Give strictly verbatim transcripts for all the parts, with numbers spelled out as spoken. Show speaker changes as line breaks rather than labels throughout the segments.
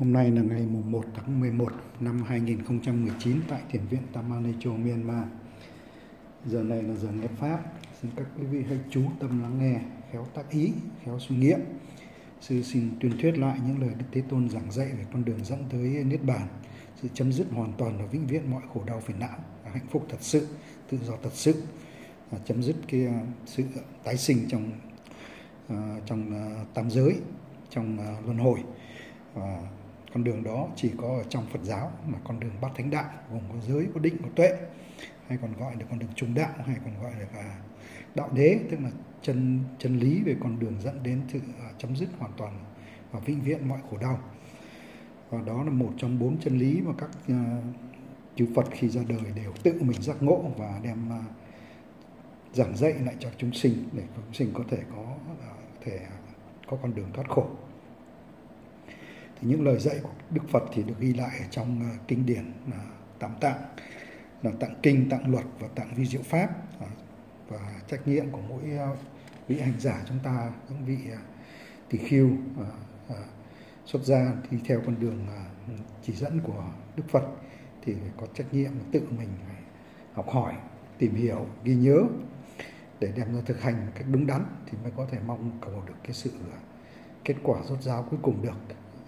Hôm nay là ngày mùng một tháng mười một năm hai nghìn không trăm mười chín tại Thiền viện Tamanacho, Myanmar. Giờ này là giờ nghe Pháp. Xin các quý vị hãy chú tâm lắng nghe, khéo tác ý, khéo suy nghiệm. Sư xin tuyên thuyết lại những lời Đức Thế Tôn giảng dạy về con đường dẫn tới Niết Bàn, sự chấm dứt hoàn toàn và vĩnh viễn mọi khổ đau phiền não, hạnh phúc thật sự, tự do thật sự, chấm dứt cái sự tái sinh trong uh, trong uh, tam giới, trong uh, luân hồi. Và con đường đó chỉ có ở trong Phật giáo, mà con đường bát thánh đạo gồm có giới, có định, có tuệ, hay còn gọi là con đường trung đạo, hay còn gọi là đạo đế, tức là chân chân lý về con đường dẫn đến sự uh, chấm dứt hoàn toàn và vĩnh viễn mọi khổ đau. Và đó là một trong bốn chân lý mà các uh, chư Phật khi ra đời đều tự mình giác ngộ và đem uh, giảng dạy lại cho chúng sinh để chúng sinh có thể có uh, thể có con đường thoát khổ. Thì những lời dạy của Đức Phật thì được ghi lại trong uh, kinh điển uh, Tam Tạng, là Tạng Kinh, Tạng Luật và Tạng Vi Diệu Pháp. Uh, và trách nhiệm của mỗi uh, vị hành giả chúng ta, những vị uh, tỳ khưu uh, uh, xuất gia đi theo con đường uh, chỉ dẫn của Đức Phật thì phải có trách nhiệm tự mình học hỏi, tìm hiểu, ghi nhớ để đem ra thực hành một cách đúng đắn thì mới có thể mong cầu được cái sự uh, kết quả rốt ráo cuối cùng được.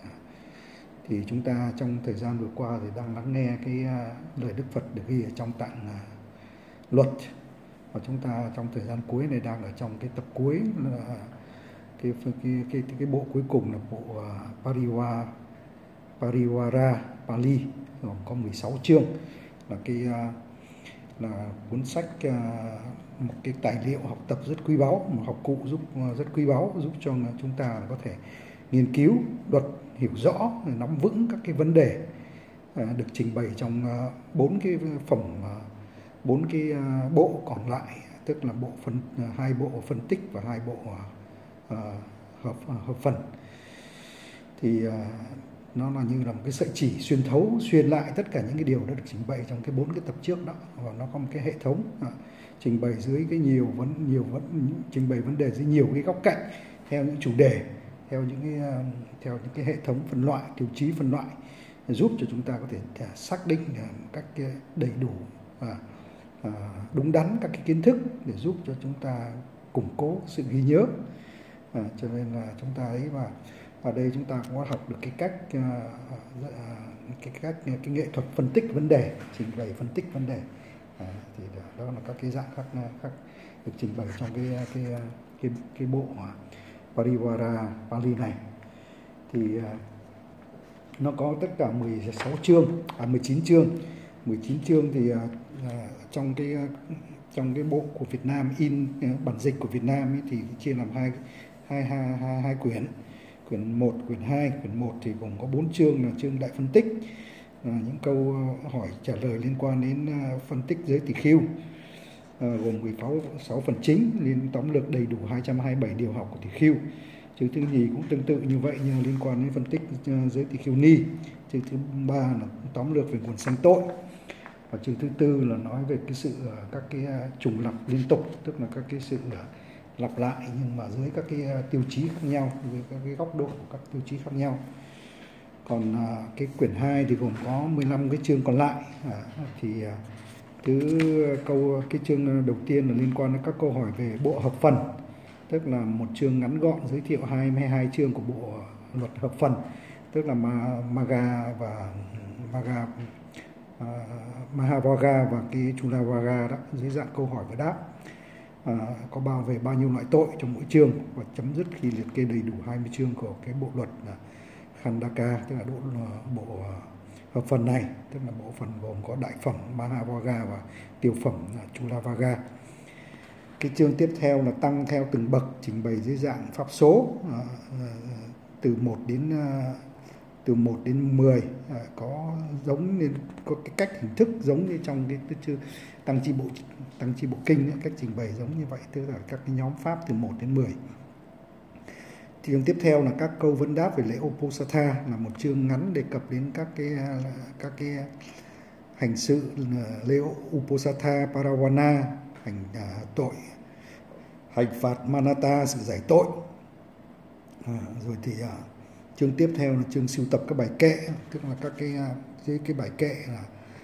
Thì chúng ta trong thời gian vừa qua thì đang lắng nghe cái uh, lời Đức Phật được ghi ở trong Tạng uh, Luật, và chúng ta trong thời gian cuối này đang ở trong cái tập cuối là cái cái cái cái, cái bộ cuối cùng là bộ uh, Pariwa Pariwara Pali, gồm có mười sáu chương, là cái uh, là cuốn sách uh, một cái tài liệu học tập rất quý báu, một học cụ giúp uh, rất quý báu giúp cho chúng ta có thể nghiên cứu luật, hiểu rõ, nắm vững các cái vấn đề uh, được trình bày trong bốn uh, cái phẩm bốn uh, cái uh, bộ còn lại, tức là bộ phân uh, hai bộ phân tích và hai bộ uh, hợp uh, hợp phần. Thì uh, nó là như là một cái sợi chỉ xuyên thấu, xuyên lại tất cả những cái điều đã được trình bày trong cái bốn cái tập trước đó, và nó có một cái hệ thống uh, trình bày dưới cái nhiều vấn nhiều vấn trình bày vấn đề dưới nhiều cái góc cạnh theo những chủ đề, theo những cái uh, theo những cái hệ thống phân loại, tiêu chí phân loại, giúp cho chúng ta có thể uh, xác định uh, một cách uh, đầy đủ, uh, uh, đúng đắn các cái kiến thức để giúp cho chúng ta củng cố sự ghi nhớ. Uh, cho nên là chúng ta ấy mà ở đây chúng ta cũng có học được cái cách uh, uh, cái cách cái nghệ thuật phân tích vấn đề, trình bày phân tích vấn đề. Uh, thì đó là các cái dạng khác khác được trình bày trong cái cái cái cái bộ uh, Pariwara Pali này. Thì uh, nó có tất cả mười sáu chương, à mười chín chương. mười chín chương thì uh, uh, trong cái uh, trong cái bộ của Việt Nam in uh, bản dịch của Việt Nam ấy, thì chia làm hai hai hai hai, hai quyển. Quyển một, quyển hai. Quyển một thì gồm có bốn chương là chương đại phân tích, uh, những câu uh, hỏi trả lời liên quan đến uh, phân tích giới tỳ khưu. Uh, gồm mười sáu phần chính, liên tóm lược đầy đủ hai trăm hai mươi bảy điều học của tỳ khưu. Chương thứ nhì cũng tương tự như vậy, nhưng liên quan đến phân tích uh, giới tỳ khưu ni. Chương thứ ba là tóm lược về nguồn sanh tội. Và chương thứ tư là nói về cái sự uh, các cái uh, trùng lặp liên tục, tức là các cái sự uh, lặp lại nhưng mà dưới các cái uh, tiêu chí khác nhau, dưới các cái góc độ của các tiêu chí khác nhau. Còn uh, cái quyển hai thì gồm có mười lăm cái chương còn lại. Uh, thì uh, Thứ câu cái chương đầu tiên là liên quan đến các câu hỏi về bộ hợp phần, tức là một chương ngắn gọn giới thiệu hai mươi hai chương của bộ luật hợp phần, tức là Magga và Magga, uh, Mahavaga và cái Chulavagga đó, dưới dạng câu hỏi và đáp. Uh, có bao về bao nhiêu loại tội trong mỗi chương, và chấm dứt khi liệt kê đầy đủ hai mươi chương của cái bộ luật uh, Khandaka, tức là bộ, uh, bộ uh, hợp phần này, tức là bộ phận gồm có đại phẩm Mahavaga và tiểu phẩm Chulavagga. Cái chương tiếp theo là tăng theo từng bậc, trình bày dưới dạng pháp số, à, à, từ một đến à, từ một đến mười, à, có giống như có cái cách hình thức giống như trong cái chương tăng chi bộ tăng chi bộ kinh ấy, cách trình bày giống như vậy, tức là các cái nhóm pháp từ một đến mười. Chương tiếp theo là các câu vấn đáp về lễ Uposatha, là một chương ngắn đề cập đến các cái các cái hành sự lễ Uposatha Parawana, hành uh, tội, hành phạt Manata, sự giải tội. À, rồi thì uh, Chương tiếp theo là chương sưu tập các bài kệ, tức là các cái cái, cái bài kệ là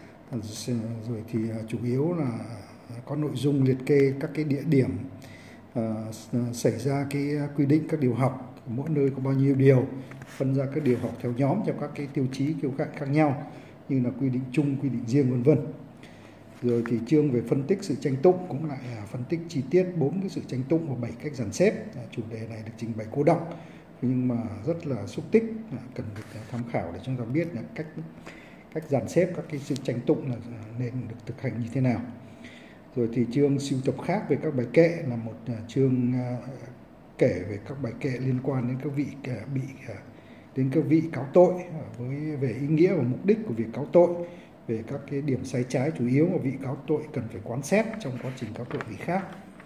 rồi thì chủ yếu là có nội dung liệt kê các cái địa điểm uh, xảy ra cái quy định các điều học, mỗi nơi có bao nhiêu điều, phân ra các điều học theo nhóm theo các cái tiêu chí kiểu khác khác nhau như là quy định chung, quy định riêng vân vân. Rồi thì chương về phân tích sự tranh tụng cũng lại phân tích chi tiết bốn cái sự tranh tụng và bảy cách dàn xếp. Chủ đề này được trình bày cô đọng nhưng mà rất là xúc tích, cần được tham khảo để chúng ta biết là cách cách dàn xếp các cái sự tranh tụng là nên được thực hành như thế nào. Rồi thì chương sưu tập khác về các bài kệ là một chương kể về các bài kệ liên quan đến các vị bị đến các vị cáo tội, với về ý nghĩa và mục đích của việc cáo tội, về các cái điểm sai trái chủ yếu mà vị cáo tội cần phải quán xét trong quá trình cáo tội vị khác.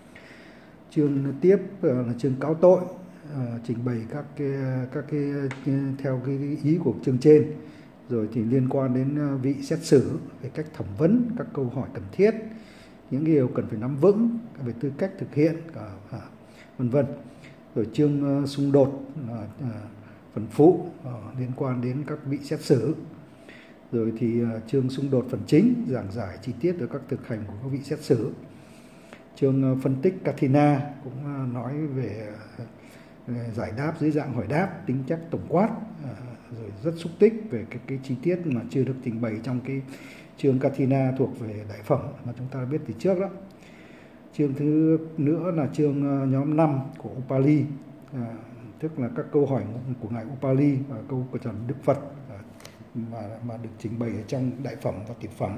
Chương tiếp là chương cáo tội, à, trình bày các cái các cái theo cái ý của chương trên. Rồi thì liên quan đến vị xét xử, về cách thẩm vấn, các câu hỏi cần thiết, những điều cần phải nắm vững về tư cách thực hiện, à, vân vân. Rồi chương uh, xung đột, uh, uh, phần phụ uh, liên quan đến các vị xét xử. Rồi thì uh, chương xung đột phần chính, giảng giải chi tiết về các thực hành của các vị xét xử. Chương uh, phân tích Kathina cũng uh, nói về uh, giải đáp dưới dạng hỏi đáp, tính chất tổng quát, uh, rồi rất xúc tích về cái, cái chi tiết mà chưa được trình bày trong cái chương Kathina thuộc về đại phẩm mà chúng ta biết từ trước đó. Chương thứ nữa là chương nhóm năm của Upali, à, tức là các câu hỏi của ngài Upali và câu của trần Đức Phật, à, mà mà được trình bày ở trong đại phẩm và tiểu phẩm.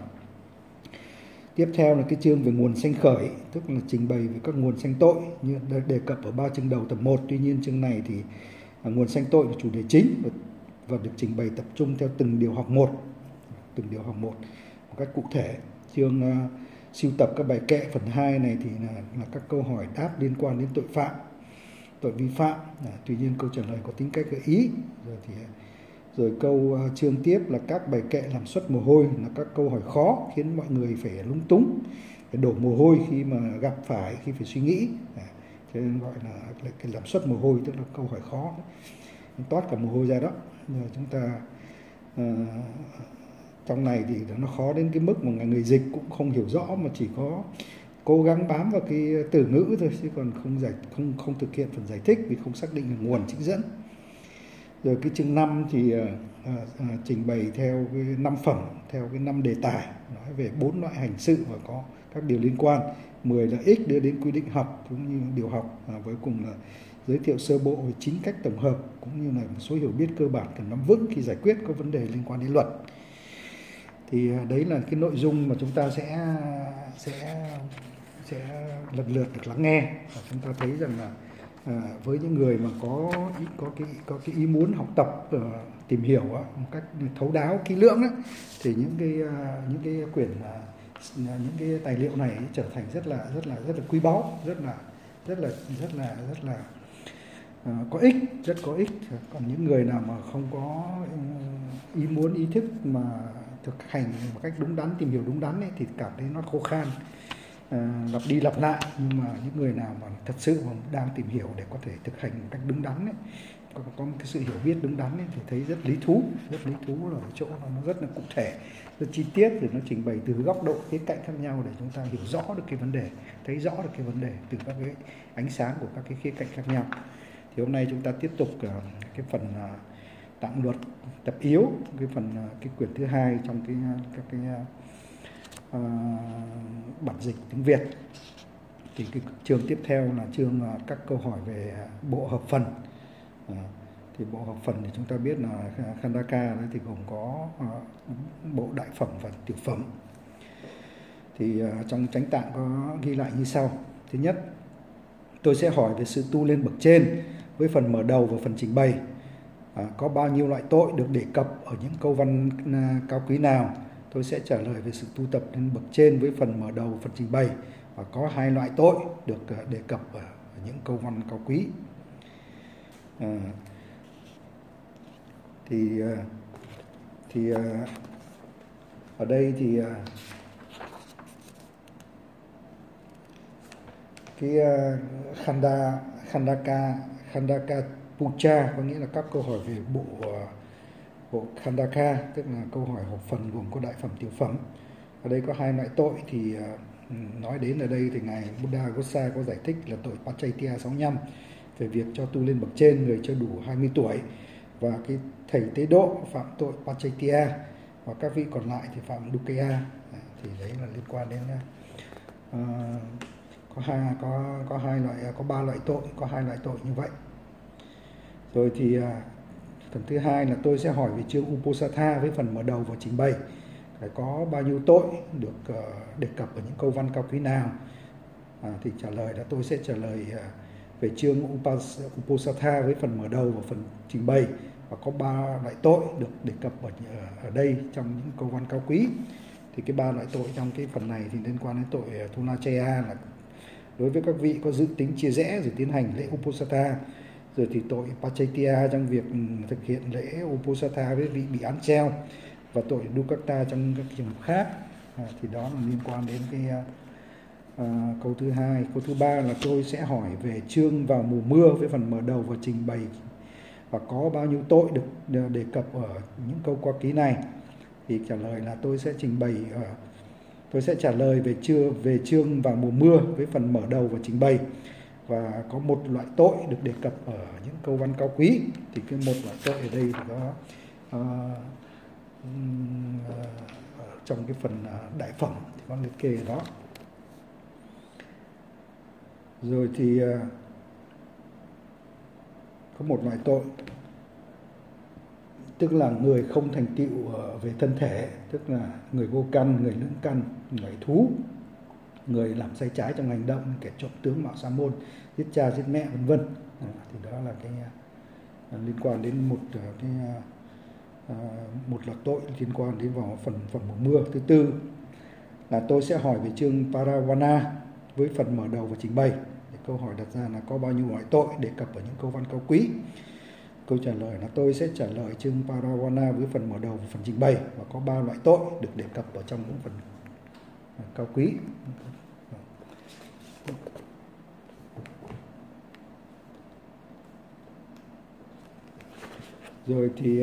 Tiếp theo là cái chương về nguồn sanh khởi, tức là trình bày về các nguồn sanh tội như đề cập ở ba chương đầu tập một. Tuy nhiên chương này thì à, nguồn sanh tội là chủ đề chính và, và được trình bày tập trung theo từng điều học một, từng điều học một một cách cụ thể. Chương uh, sưu tập các bài kệ phần hai này thì là, là các câu hỏi đáp liên quan đến tội phạm, tội vi phạm. À, tuy nhiên câu trả lời có tính cách gợi ý. Rồi thì rồi câu uh, chương tiếp là các bài kệ làm xuất mồ hôi, là các câu hỏi khó khiến mọi người phải lúng túng, phải đổ mồ hôi khi mà gặp phải, khi phải suy nghĩ. À, cho nên gọi là, là cái làm xuất mồ hôi, tức là câu hỏi khó, toát cả mồ hôi ra đó. Rồi chúng ta uh, trong này thì nó khó đến cái mức mà người dịch cũng không hiểu rõ, mà chỉ có cố gắng bám vào cái từ ngữ thôi, chứ còn không giải không không thực hiện phần giải thích vì không xác định được nguồn trích dẫn. Rồi cái chương năm thì à, à, trình bày theo cái năm phẩm, theo cái năm đề tài, nói về bốn loại hành sự và có các điều liên quan. mười là ích đưa đến quy định học cũng như điều học, à, với cùng là giới thiệu sơ bộ về chính cách tổng hợp cũng như là một số hiểu biết cơ bản cần nắm vững khi giải quyết các vấn đề liên quan đến luật. Thì đấy là cái nội dung mà chúng ta sẽ sẽ sẽ lần lượt được lắng nghe, và chúng ta thấy rằng là à, với những người mà có có cái có cái ý muốn học tập, uh, tìm hiểu uh, một cách thấu đáo kỹ lưỡng uh, thì những cái uh, những cái quyển uh, những cái tài liệu này trở thành rất là rất là rất là quý báu, rất là rất là rất là rất là uh, có ích, rất có ích. Còn những người nào mà không có uh, ý muốn ý thức mà thực hành một cách đúng đắn, tìm hiểu đúng đắn ấy, thì cảm thấy nó khô khan, à, lặp đi lặp lại. Nhưng mà những người nào mà thật sự mà đang tìm hiểu để có thể thực hành một cách đúng đắn ấy, có, có một cái sự hiểu biết đúng đắn ấy, thì thấy rất lý thú, rất lý thú là ở chỗ nó rất là cụ thể, rất chi tiết, rồi nó trình bày từ góc độ khía cạnh khác nhau để chúng ta hiểu rõ được cái vấn đề, thấy rõ được cái vấn đề từ các cái ánh sáng của các cái khía cạnh khác nhau. Thì hôm nay chúng ta tiếp tục uh, cái phần uh, tạng luật tập yếu, cái phần cái quyển thứ hai trong cái các cái uh, bản dịch tiếng Việt. Thì cái chương tiếp theo là chương uh, các câu hỏi về bộ hợp phần. Uh, thì bộ hợp phần thì chúng ta biết là Khandaka đấy thì gồm có uh, bộ đại phẩm và tiểu phẩm. Thì uh, trong chánh tạng có ghi lại như sau. Thứ nhất, tôi sẽ hỏi về sự tu lên bậc trên với phần mở đầu và phần trình bày. À, có bao nhiêu loại tội được đề cập ở những câu văn à, cao quý nào? Tôi sẽ trả lời về sự tu tập lên bậc trên với phần mở đầu, phần trình bày. Và có hai loại tội được à, đề cập ở, ở những câu văn cao quý. À, thì à, thì à, ở đây thì à, cái uh, Khanda Khandaka Khandaka Pucha, có nghĩa là các câu hỏi về bộ bộ Khandaka, tức là câu hỏi học phần gồm có đại phẩm, tiểu phẩm. Ở đây có hai loại tội thì nói đến ở đây thì ngài Buddha Gosa có giải thích là tội Pachaytiya sáu mươi lăm về việc cho tu lên bậc trên người chưa đủ hai mươi tuổi, và cái thầy tế độ phạm tội Pachaytiya, và các vị còn lại thì phạm Dukkhaya. Thì đấy là liên quan đến uh, có hai có có hai loại có ba loại tội, có hai loại tội như vậy. Rồi thì uh, phần thứ hai là tôi sẽ hỏi về chương Uposatha với phần mở đầu và trình bày. Phải có bao nhiêu tội được uh, đề cập ở những câu văn cao quý nào? À, thì trả lời là tôi sẽ trả lời uh, về chương Upas, Uposatha với phần mở đầu và phần trình bày, và có ba loại tội được đề cập ở, ở đây trong những câu văn cao quý. Thì cái ba loại tội trong cái phần này thì liên quan đến tội Thunachaya là đối với các vị có dự tính chia rẽ rồi tiến hành lễ Uposatha, rồi thì tội Pachaytiya trong việc thực hiện lễ Uposatha với vị bị án treo, và tội Dukkata trong các trường hợp khác. À, thì đó là liên quan đến cái à, câu thứ hai. Câu thứ ba là tôi sẽ hỏi về chương vào mùa mưa với phần mở đầu và trình bày, và có bao nhiêu tội được đề cập ở những câu qua ký này. Thì trả lời là tôi sẽ trình bày ở tôi sẽ trả lời về chương về chương vào mùa mưa với phần mở đầu và trình bày, và có một loại tội được đề cập ở những câu văn cao quý. Thì cái một loại tội ở đây thì có uh, uh, trong cái phần uh, đại phẩm thì có liệt kê ở đó. Rồi thì uh, có một loại tội tức là người không thành tựu về thân thể, tức là người vô căn, người lưỡng căn, người thú, người làm sai trái trong hành động, kẻ trộm tướng mạo sa môn, giết cha giết mẹ vân vân. À, thì đó là cái à, liên quan đến một cái à, một loạt tội liên quan đến vào phần phần mùa mưa. Thứ tư là tôi sẽ hỏi về chương Parawana với phần mở đầu và trình bày. Thì câu hỏi đặt ra là có bao nhiêu loại tội đề cập ở những câu văn cao quý. Câu trả lời là tôi sẽ trả lời chương Parawana với phần mở đầu và phần trình bày, và có ba loại tội được đề cập ở trong những phần cao quý. Rồi thì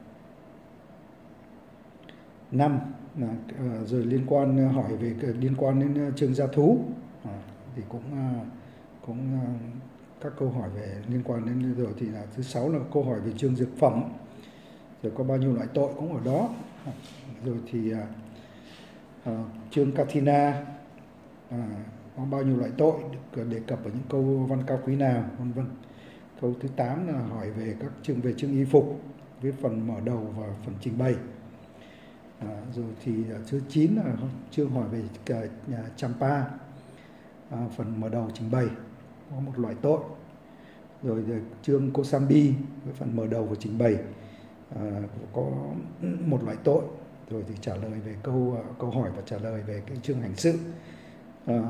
năm là rồi liên quan hỏi về liên quan đến chương gia thú, à, thì cũng cũng các câu hỏi về liên quan đến. Rồi thì là thứ sáu là câu hỏi về chương dược phẩm, rồi có bao nhiêu loại tội cũng ở đó. Rồi thì uh, chương Kathina, uh, có bao nhiêu loại tội được đề cập ở những câu văn cao quý nào, vân vân. Câu thứ tám là hỏi về các chương về chương y phục với phần mở đầu và phần trình bày. À, rồi thì uh, thứ chín là chương hỏi về uh, Champa, uh, phần mở đầu trình bày có một loại tội. Rồi, rồi chương Kosambi với phần mở đầu và trình bày à, có một loại tội. Rồi thì trả lời về câu câu hỏi và trả lời về cái chương hành sự à,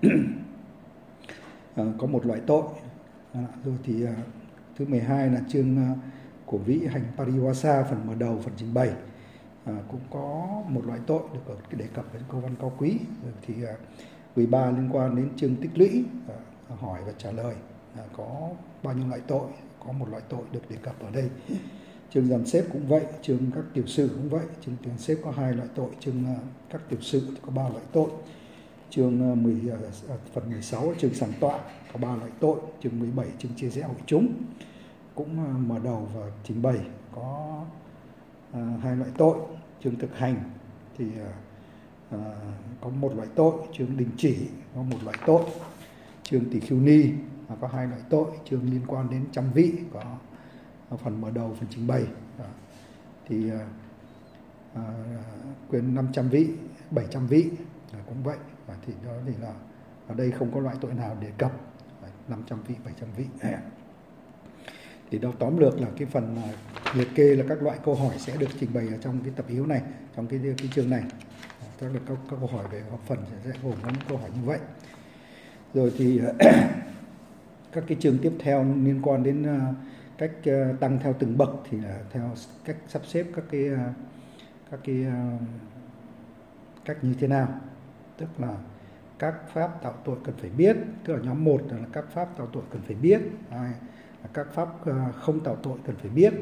à, có một loại tội. À, rồi thì à, thứ mười hai là chương à, của vị hành Pariwasa, phần mở đầu phần trình bày à, cũng có một loại tội được ở đề cập đến câu văn cao quý. Rồi thì à, mười ba liên quan đến chương tích lũy, à, hỏi và trả lời à, có bao nhiêu loại tội, có một loại tội được đề cập ở đây. Chương dàn xếp cũng vậy, chương các tiểu sự cũng vậy, chương dàn xếp có hai loại tội, chương uh, các tiểu sự thì có ba loại tội. Chương uh, mười, uh, phần mười sáu chương sàng tọa có ba loại tội, chương mười bảy chương chia rẽ hội chúng cũng uh, mở đầu và trình bày có uh, hai loại tội. Chương thực hành thì uh, uh, có một loại tội, chương đình chỉ có một loại tội, chương tỷ khưu ni có hai loại tội, chương liên quan đến trăm vị có phần mở đầu phần trình bày. Đó. Thì à, à, quyền năm trăm vị, bảy trăm vị à, cũng vậy. À, thì đó thì là ở đây không có loại tội nào đề cập năm trăm vị, bảy trăm vị. À. Thì đó tóm lược là cái phần à, liệt kê là các loại câu hỏi sẽ được trình bày ở trong cái tập yếu này, trong cái cái chương này. À, các, các, các câu hỏi về học phần sẽ gồm có những câu hỏi như vậy. Rồi thì các cái chương tiếp theo liên quan đến uh, cách uh, tăng theo từng bậc thì là theo cách sắp xếp các cái uh, các cái uh, cách như thế nào, tức là các pháp tạo tội cần phải biết, tức là nhóm một là các pháp tạo tội cần phải biết, hai Các pháp không tạo tội cần phải biết.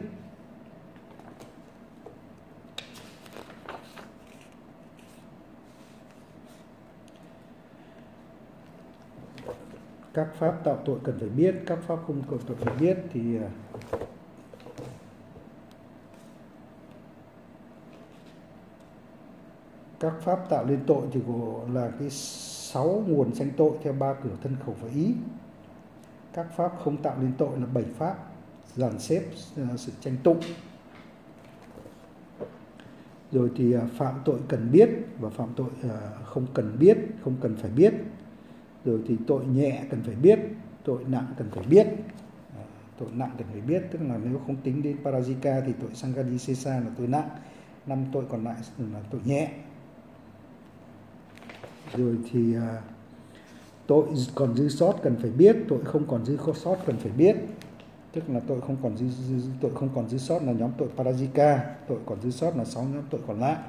Các pháp tạo tội cần phải biết, các pháp không tạo tội phải biết thì các pháp tạo nên tội thì là cái sáu nguồn sanh tội theo ba cửa thân khẩu và ý. Các pháp không tạo nên tội là bảy pháp dàn xếp sự tranh tụng. Rồi thì phạm tội cần biết và phạm tội không cần biết, không cần phải biết. Rồi thì tội nhẹ cần phải biết, tội nặng cần phải biết. Tội nặng cần phải biết, tức là nếu không tính đến Parajika thì tội Sanghadisesa là tội nặng, năm tội còn lại là tội nhẹ. Rồi thì tội còn dư sót cần phải biết, tội không còn dư sót cần phải biết. Tức là tội không còn dư, dư tội không còn dư sót là nhóm tội Parajika, tội còn dư sót là sáu nhóm tội còn lại.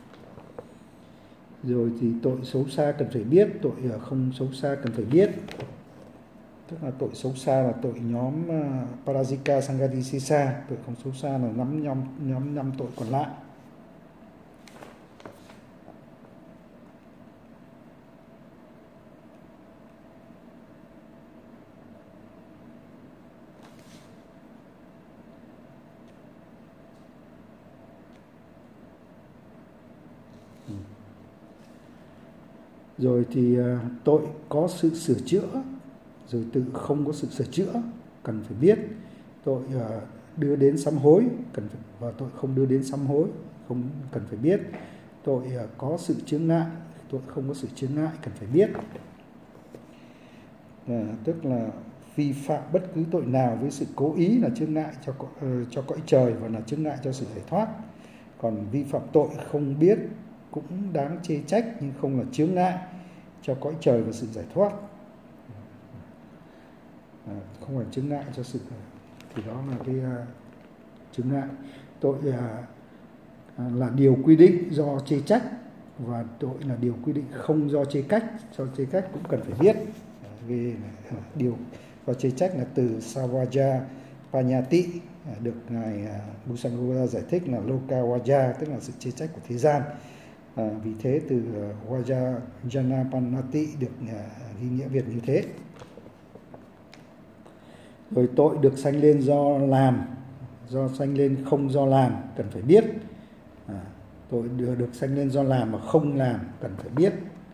Rồi thì tội xấu xa cần phải biết, tội không xấu xa cần phải biết. Tức là tội xấu xa là tội nhóm Parajika Sanghadisesa, tội không xấu xa là nhóm nhóm nhóm năm tội còn lại. Rồi thì tội có sự sửa chữa, rồi tự không có sự sửa chữa cần phải biết. Tội đưa đến sám hối cần phải, và tội không đưa đến sám hối không cần phải biết. Tội có sự chướng ngại, tội không có sự chướng ngại cần phải biết. À, tức là vi phạm bất cứ tội nào với sự cố ý là chướng ngại cho uh, cho cõi trời và là chướng ngại cho sự giải thoát. Còn vi phạm tội không biết cũng đáng chê trách nhưng không là chướng ngại cho cõi trời và sự giải thoát. À, không phải chướng ngại cho sự, thì đó là cái uh, chướng ngại. Tội uh, là điều quy định do chê trách, và tội là điều quy định không do chê cách. Do chê cách cũng cần phải biết. Vì điều do chê trách là từ Savaja Panyati, được ngài Busangoda giải thích là Loka Vaja, tức là sự chê trách của thế gian. À, vì thế từ Vaja Janapanati được ghi nghĩa Việt như thế. Rồi tội được sanh lên do làm, do sanh lên không do làm cần phải biết. À, tội được, được sanh lên do làm mà không làm cần phải biết.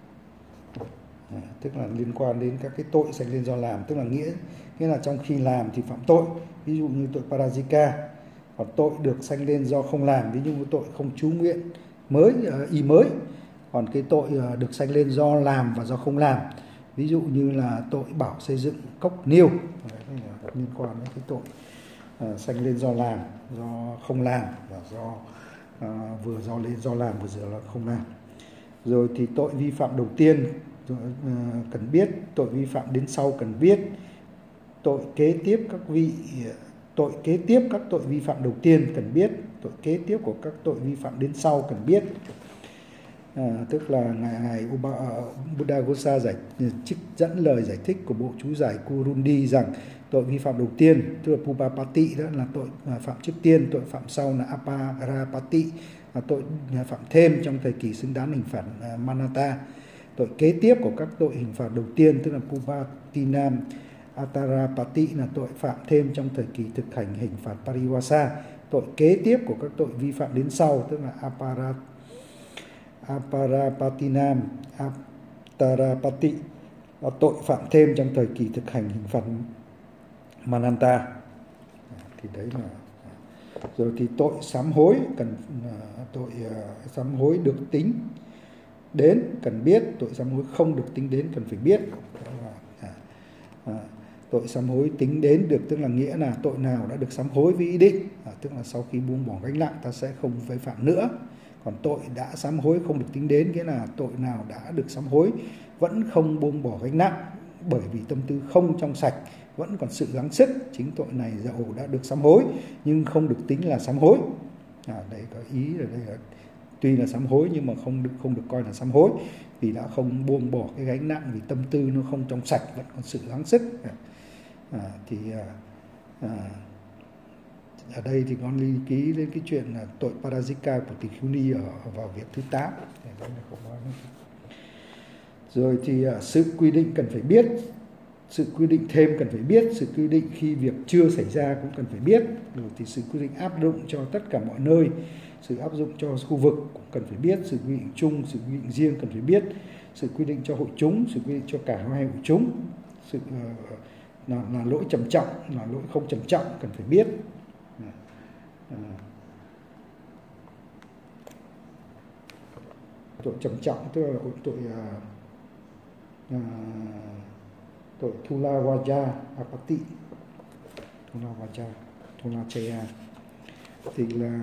À, tức là liên quan đến các cái tội sanh lên do làm, tức là nghĩa nghĩa là trong khi làm thì phạm tội, ví dụ như tội Parajika. Còn tội được sanh lên do không làm, ví dụ như tội không chú nguyện mới, y mới. Còn cái tội được sanh lên do làm và do không làm, ví dụ như là tội bảo xây dựng cốc niêu, liên quan đến cái tội uh, sanh lên do làm, do không làm, và do uh, vừa do lên do làm vừa giờ là không làm. Rồi thì tội vi phạm đầu tiên uh, cần biết, tội vi phạm đến sau cần biết, tội kế tiếp các vị tội kế tiếp các tội vi phạm đầu tiên cần biết, tội kế tiếp của các tội vi phạm đến sau cần biết. À, tức là ngài, ngài Buddhaghosa giải trích dẫn lời giải thích của bộ chú giải Kurundi rằng tội vi phạm đầu tiên, tức là Pupapati, đó là tội phạm trước tiên, tội phạm sau là Aparapati, là tội phạm thêm trong thời kỳ xứng đáng hình phạt Manata. Tội kế tiếp của các tội hình phạt đầu tiên, tức là Pupatinam Atarapati, là tội phạm thêm trong thời kỳ thực hành hình phạt Pariwasa. Tội kế tiếp của các tội vi phạm đến sau, tức là Aparat Aparapatinam Atarapati, là tội phạm thêm trong thời kỳ thực hành hình phạt Mananta. Thì đấy là. Rồi thì tội sám hối cần tội sám hối được tính đến cần biết, tội sám hối không được tính đến cần phải biết. À, à, tội sám hối tính đến được tức là nghĩa là tội nào đã được sám hối với ý định, à, tức là sau khi buông bỏ gánh nặng ta sẽ không vi phạm nữa. Còn tội đã sám hối không được tính đến nghĩa là tội nào đã được sám hối vẫn không buông bỏ gánh nặng, bởi vì tâm tư không trong sạch, vẫn còn sự gắng sức. Chính tội này dẫu đã được sám hối nhưng không được tính là sám hối. À, đấy có ý ở đây là tuy là sám hối nhưng mà không được không được coi là sám hối, vì đã không buông bỏ cái gánh nặng, vì tâm tư nó không trong sạch, vẫn còn sự gắng sức. À, thì À, ở đây thì con lưu ký đến cái chuyện là tội parajika của tỳ khưu ni ở, ở vào việc thứ tám. Rồi thì uh, sự quy định cần phải biết, sự quy định thêm cần phải biết, sự quy định khi việc chưa xảy ra cũng cần phải biết, rồi thì sự quy định áp dụng cho tất cả mọi nơi, sự áp dụng cho khu vực cũng cần phải biết, sự quy định chung, sự quy định riêng cần phải biết, sự quy định cho hội chúng, sự quy định cho cả hai hội chúng, sự uh, là, là lỗi trầm trọng, là lỗi không trầm trọng cần phải biết. À, tội trầm trọng tức là tội à, à, tội thula vaja apati, thula vaja, thula chaya thì là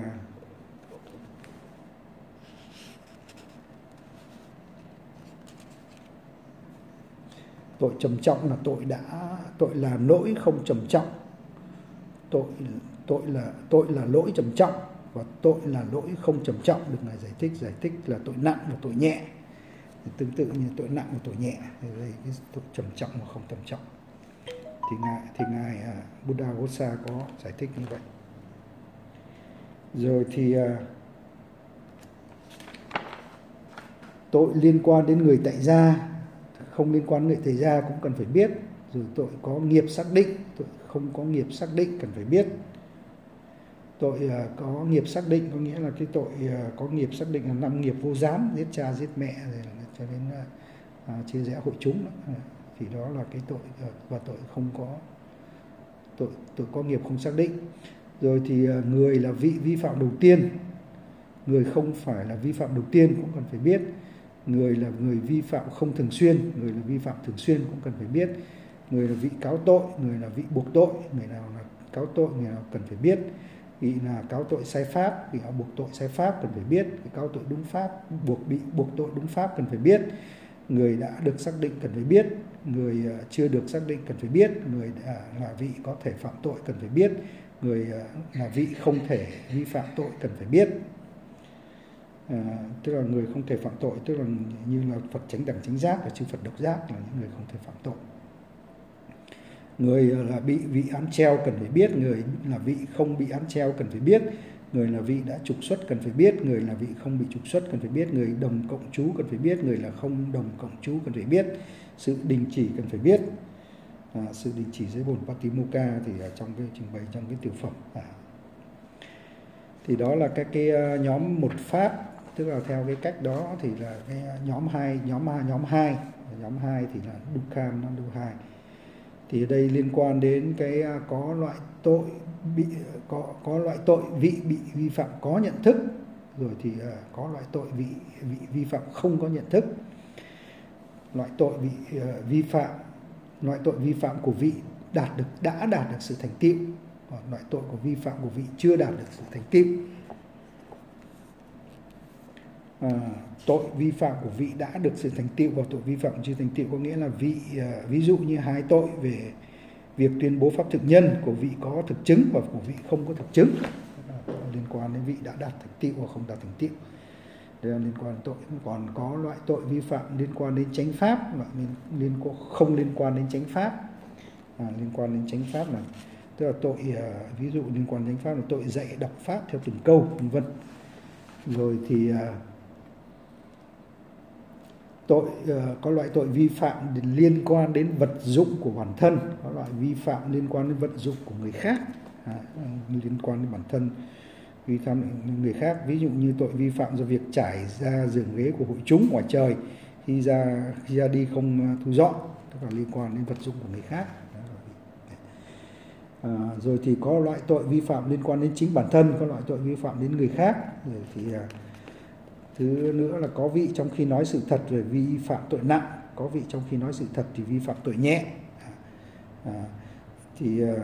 tội trầm trọng là tội đã tội là lỗi không trầm trọng, tội tội là tội là lỗi trầm trọng và tội là lỗi không trầm trọng được ngài giải thích giải thích là tội nặng và tội nhẹ. Tương tự như tội nặng và tội nhẹ thì đây cái tội trầm trọng và không trầm trọng thì ngài thì ngài uh, Buddha Ghosa có giải thích như vậy. Rồi thì uh, tội liên quan đến người tại gia, không liên quan đến người tại gia cũng cần phải biết. Rồi tội có nghiệp xác định, tội không có nghiệp xác định cần phải biết. Tội uh, có nghiệp xác định có nghĩa là cái tội uh, có nghiệp xác định là năm nghiệp vô gián, giết cha giết mẹ rồi cho đến uh, uh, chia rẽ hội chúng đó. Thì đó là cái tội uh, và tội không có tội tội có nghiệp không xác định. Rồi thì uh, người là vị vi phạm đầu tiên, người không phải là vi phạm đầu tiên cũng cần phải biết. Người là người vi phạm không thường xuyên, người là vi phạm thường xuyên cũng cần phải biết. Người là vị cáo tội, người là vị buộc tội, người nào là cáo tội, người nào cần phải biết. Vị là cáo tội sai pháp, vị nào buộc tội sai pháp cần phải biết. Vị cáo tội đúng pháp, buộc bị buộc tội đúng pháp cần phải biết. Người đã được xác định cần phải biết, người chưa được xác định cần phải biết. Người đã là vị có thể phạm tội cần phải biết, người là vị không thể vi phạm tội cần phải biết. À, tức là người không thể phạm tội, tức là như là Phật chánh đẳng chánh giác và chư Phật độc giác là những người không thể phạm tội. Người là bị vị án treo cần phải biết, người là vị không bị án treo cần phải biết, người là vị đã trục xuất cần phải biết, người là vị không bị trục xuất cần phải biết, người đồng cộng trú cần phải biết, người là không đồng cộng trú cần phải biết, sự đình chỉ cần phải biết. À, sự đình chỉ dưới bổn Patimokkha thì ở trong cái trình bày trong cái tiểu phẩm. À, thì đó là các cái nhóm một pháp, tức là theo cái cách đó thì là cái nhóm hai, nhóm nhóm hai, nhóm hai thì là Dukkha Nandu hai. Thì ở đây liên quan đến cái có loại tội bị có có loại tội vị bị vi phạm có nhận thức, rồi thì uh, có loại tội vị vị vi phạm không có nhận thức. Loại tội vị uh, vi phạm loại tội vi phạm của vị đạt được đã đạt được sự thành tựu, còn loại tội của vi phạm của vị chưa đạt được sự thành tựu. À, tội vi phạm của vị đã được sự thành tựu và tội vi phạm chưa thành tựu có nghĩa là vị uh, ví dụ như hai tội về việc tuyên bố pháp thực nhân của vị có thực chứng và của vị không có thực chứng, liên quan đến vị đã đạt thành tựu hoặc không đạt thành tựu. Đây là liên quan đến tội. Còn có loại tội vi phạm liên quan đến chánh pháp, loại liên, liên không liên quan đến chánh pháp. À, liên quan đến chánh pháp là tức là tội uh, ví dụ liên quan đến chánh pháp là tội dạy đọc pháp theo từng câu, vân vân. Rồi thì uh, tội uh, có loại tội vi phạm liên quan đến vật dụng của bản thân, có loại vi phạm liên quan đến vật dụng của người khác, à, liên quan đến bản thân vi phạm người khác, ví dụ như tội vi phạm do việc trải ra giường ghế của hội chúng ngoài trời khi ra khi ra đi không thu dọn, tức là liên quan đến vật dụng của người khác. À, rồi thì có loại tội vi phạm liên quan đến chính bản thân, có loại tội vi phạm đến người khác. Rồi thì uh, thứ nữa là có vị trong khi nói sự thật rồi vi phạm tội nặng, có vị trong khi nói sự thật thì vi phạm tội nhẹ. À, thì uh,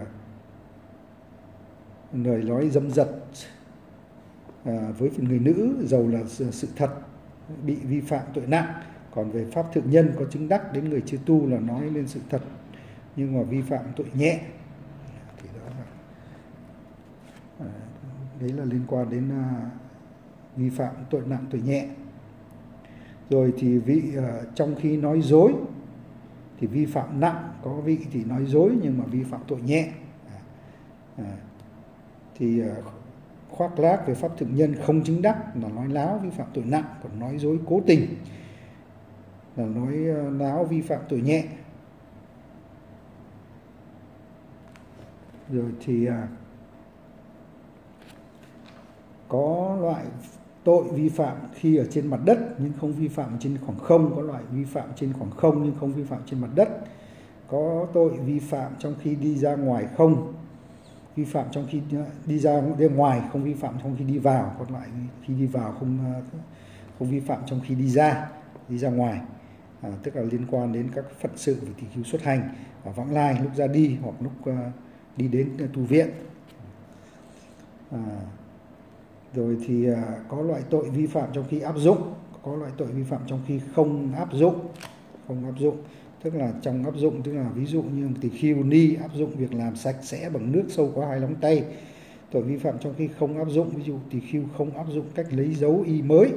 người nói dâm dật à, với người nữ dầu là sự thật bị vi phạm tội nặng, còn về pháp thượng nhân có chứng đắc đến người chưa tu là nói lên sự thật nhưng mà vi phạm tội nhẹ. Thì đó là à, đấy là liên quan đến uh, vi phạm tội nặng tội nhẹ. Rồi thì vị uh, trong khi nói dối thì vi phạm nặng, có vị thì nói dối nhưng mà vi phạm tội nhẹ. À, À, thì à, khoác lác về pháp thực nhân không chứng đắc là nói láo vi phạm tội nặng, còn nói dối cố tình là nói láo vi phạm tội nhẹ. Rồi thì à, có loại tội vi phạm khi ở trên mặt đất nhưng không vi phạm trên khoảng không, có loại vi phạm trên khoảng không nhưng không vi phạm trên mặt đất, có tội vi phạm trong khi đi ra ngoài không vi phạm trong khi đi ra đi ngoài, không vi phạm trong khi đi vào, còn loại khi đi vào không không vi phạm trong khi đi ra đi ra ngoài, à, tức là liên quan đến các phận sự về tỳ khưu xuất hành và vãng lai lúc ra đi hoặc lúc uh, đi đến tu viện. À, rồi thì uh, có loại tội vi phạm trong khi áp dụng, có loại tội vi phạm trong khi không áp dụng, không áp dụng tức là trong áp dụng tức là ví dụ như tỳ khưu ni áp dụng việc làm sạch sẽ bằng nước sâu qua hai lóng tay. Tội vi phạm trong khi không áp dụng, ví dụ tỳ khưu không áp dụng cách lấy dấu y mới.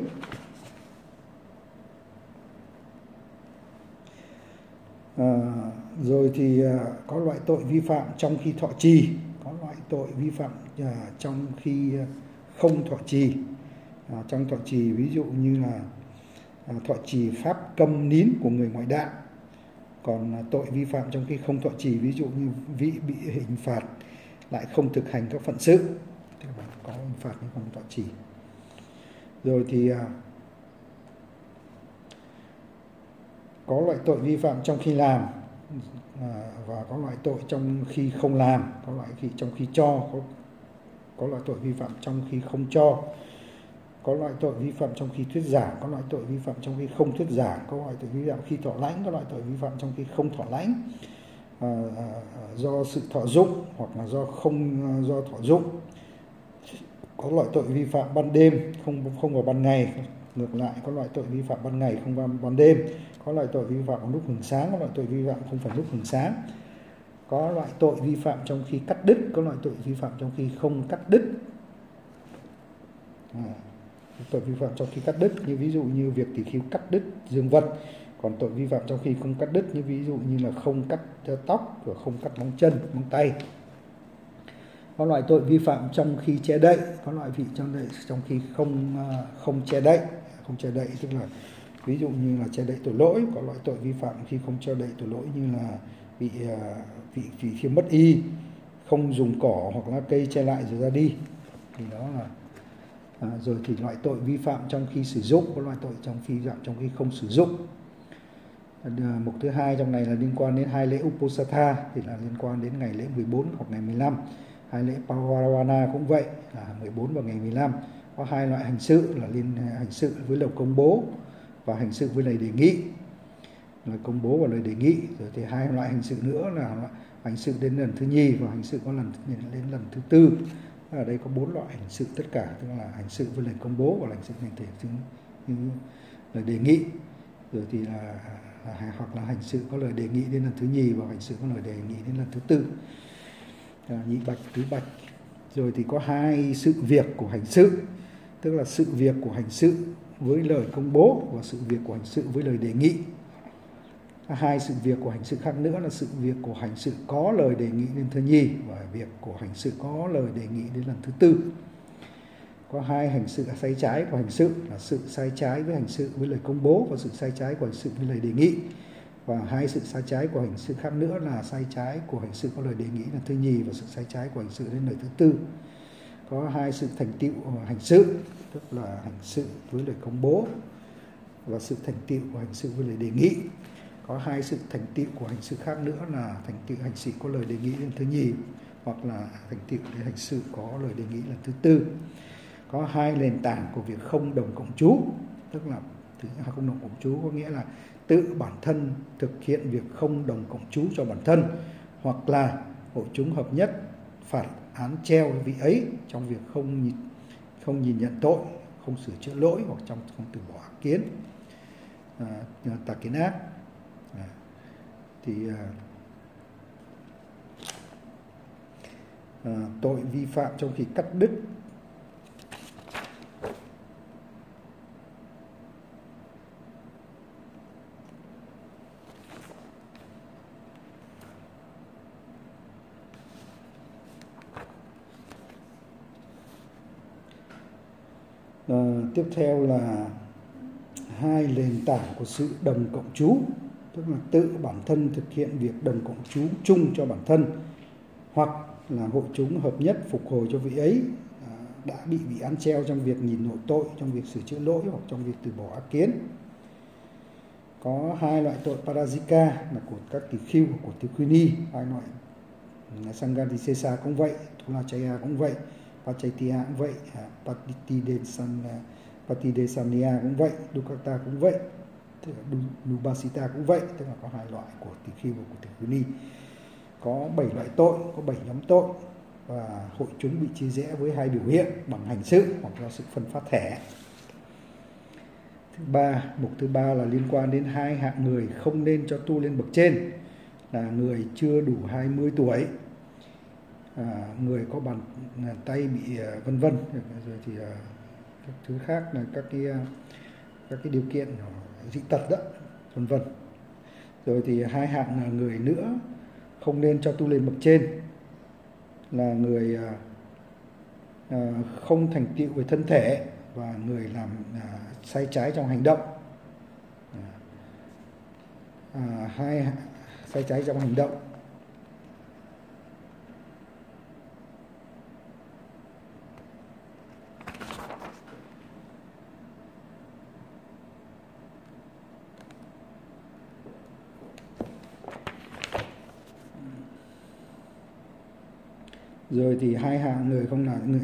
À, rồi thì à, có loại tội vi phạm trong khi thọ trì, có loại tội vi phạm à, trong khi không thọ trì. À, trong thọ trì ví dụ như là à, thọ trì pháp câm nín của người ngoại đạo. Còn à, tội vi phạm trong khi không thọ trì ví dụ như vị bị hình phạt lại không thực hành các phận sự, tức là có hình phạt nhưng không thọ trì. Rồi thì à, có loại tội vi phạm trong khi làm à, và có loại tội trong khi không làm, có loại khi trong khi cho, có, có loại tội vi phạm trong khi không cho, có loại tội vi phạm trong khi thuyết giảng, có loại tội vi phạm trong khi không thuyết giảng, có loại tội vi phạm khi thọ lãnh, có loại tội vi phạm trong khi không thọ lãnh, à, à, do sự thọ dụng hoặc là do không do thọ dụng, có loại tội vi phạm ban đêm không không vào ban ngày, ngược lại có loại tội vi phạm ban ngày không vào ban đêm, có loại tội vi phạm vào lúc hừng sáng, có loại tội vi phạm không phải lúc hừng sáng, có loại tội vi phạm trong khi cắt đứt, có loại tội vi phạm trong khi không cắt đứt. À, tội vi phạm trong khi cắt đứt như ví dụ như việc tỳ khưu cắt đứt dương vật, còn tội vi phạm trong khi không cắt đứt như ví dụ như là không cắt tóc và không cắt móng chân, móng tay. Có loại tội vi phạm trong khi che đậy, có loại vị trong đậy trong khi không không che đậy, không che đậy tức là ví dụ như là che đậy tội lỗi, có loại tội vi phạm khi không che đậy tội lỗi như là bị vị vị khi mất y, không dùng cỏ hoặc lá cây che lại rồi ra đi. Thì đó là à, rồi thì loại tội vi phạm trong khi sử dụng, có loại tội trong vi phạm trong khi không sử dụng. Mục thứ hai trong này là liên quan đến hai lễ Uposatha, thì là liên quan đến ngày lễ mười bốn hoặc ngày mười lăm. Hai lễ Pavarana cũng vậy, là mười bốn và ngày mười lăm. Có hai loại hành sự là liên hành sự với lời công bố và hành sự với lời đề nghị. Lời công bố và lời đề nghị. Rồi thì hai loại hành sự nữa là hành sự đến lần thứ nhì và hành sự có lần đến lần thứ tư. Ở đây có bốn loại hành sự tất cả, tức là hành sự với lời công bố và hành sự hành thể như lời đề nghị. Rồi thì là, là hoặc là hành sự có lời đề nghị đến lần thứ nhì và hành sự có lời đề nghị đến lần thứ tư. À, nhị bạch, tứ bạch. Rồi thì có hai sự việc của hành sự, tức là sự việc của hành sự với lời công bố và sự việc của hành sự với lời đề nghị. Hai sự việc của hành sự khác nữa là sự việc của hành sự có lời đề nghị đến thứ nhì và việc của hành sự có lời đề nghị đến lần thứ tư. Có hai hành sự sai trái của hành sự là sự sai trái với hành sự với lời công bố và sự sai trái của hành sự với lời đề nghị. Và hai sự sai trái của hành sự khác nữa là sai trái của hành sự có lời đề nghị lần thứ nhì và sự sai trái của hành sự đến lời thứ tư. Có hai sự thành tựu hành sự, tức là hành sự với lời công bố và sự thành tựu của hành sự với lời đề nghị. Có hai sự thành tựu của hành sự khác nữa là thành tựu hành sự có lời đề nghị lần thứ nhì hoặc là thành tựu để hành sự có lời đề nghị lần thứ tư. Có hai nền tảng của việc không đồng cộng trú, tức là không đồng cộng trú có nghĩa là tự bản thân thực hiện việc không đồng cộng trú cho bản thân, hoặc là hội chúng hợp nhất phạt án treo vị ấy trong việc không nhìn, không nhìn nhận tội, không sửa chữa lỗi hoặc trong không từ bỏ ác kiến, à, tà kiến ác. À, thì à, tội vi phạm trong khi cắt đứt À, tiếp theo là hai nền tảng của sự đồng cộng trú, tức là tự bản thân thực hiện việc đồng cộng trú chung cho bản thân, hoặc là hội chúng hợp nhất phục hồi cho vị ấy à, đã bị bị án treo trong việc nhìn nội tội, trong việc sửa chữa lỗi hoặc trong việc từ bỏ ác kiến. Có hai loại tội parajika là của các tỳ khưu và của tỳ khưu ni. Hai loại Sanghadisesa cũng vậy, Thulachaya cũng vậy, Pachaitya cũng vậy, Patidesania cũng vậy, Dukkata cũng vậy, Nubasita cũng vậy, tức là có hai loại của tỳ khưu và của tỳ khưu ni. Có bảy loại tội, có bảy nhóm tội, và hội chúng bị chia rẽ với hai biểu hiện bằng hành sự hoặc do sự phân phát thẻ. Thứ ba, mục thứ ba là liên quan đến hai hạng người không nên cho tu lên bậc trên, là người chưa đủ hai mươi tuổi, à, người có bàn tay bị vân vân, rồi thì à, các thứ khác là các cái các cái điều kiện dị tật đó, vân vân. Rồi thì hai hạng người nữa không nên cho tu lên bậc trên là người à, à, không thành tựu về thân thể và người làm à, sai trái trong hành động. À, hai sai trái trong hành động. Rồi thì hai hạng người không là người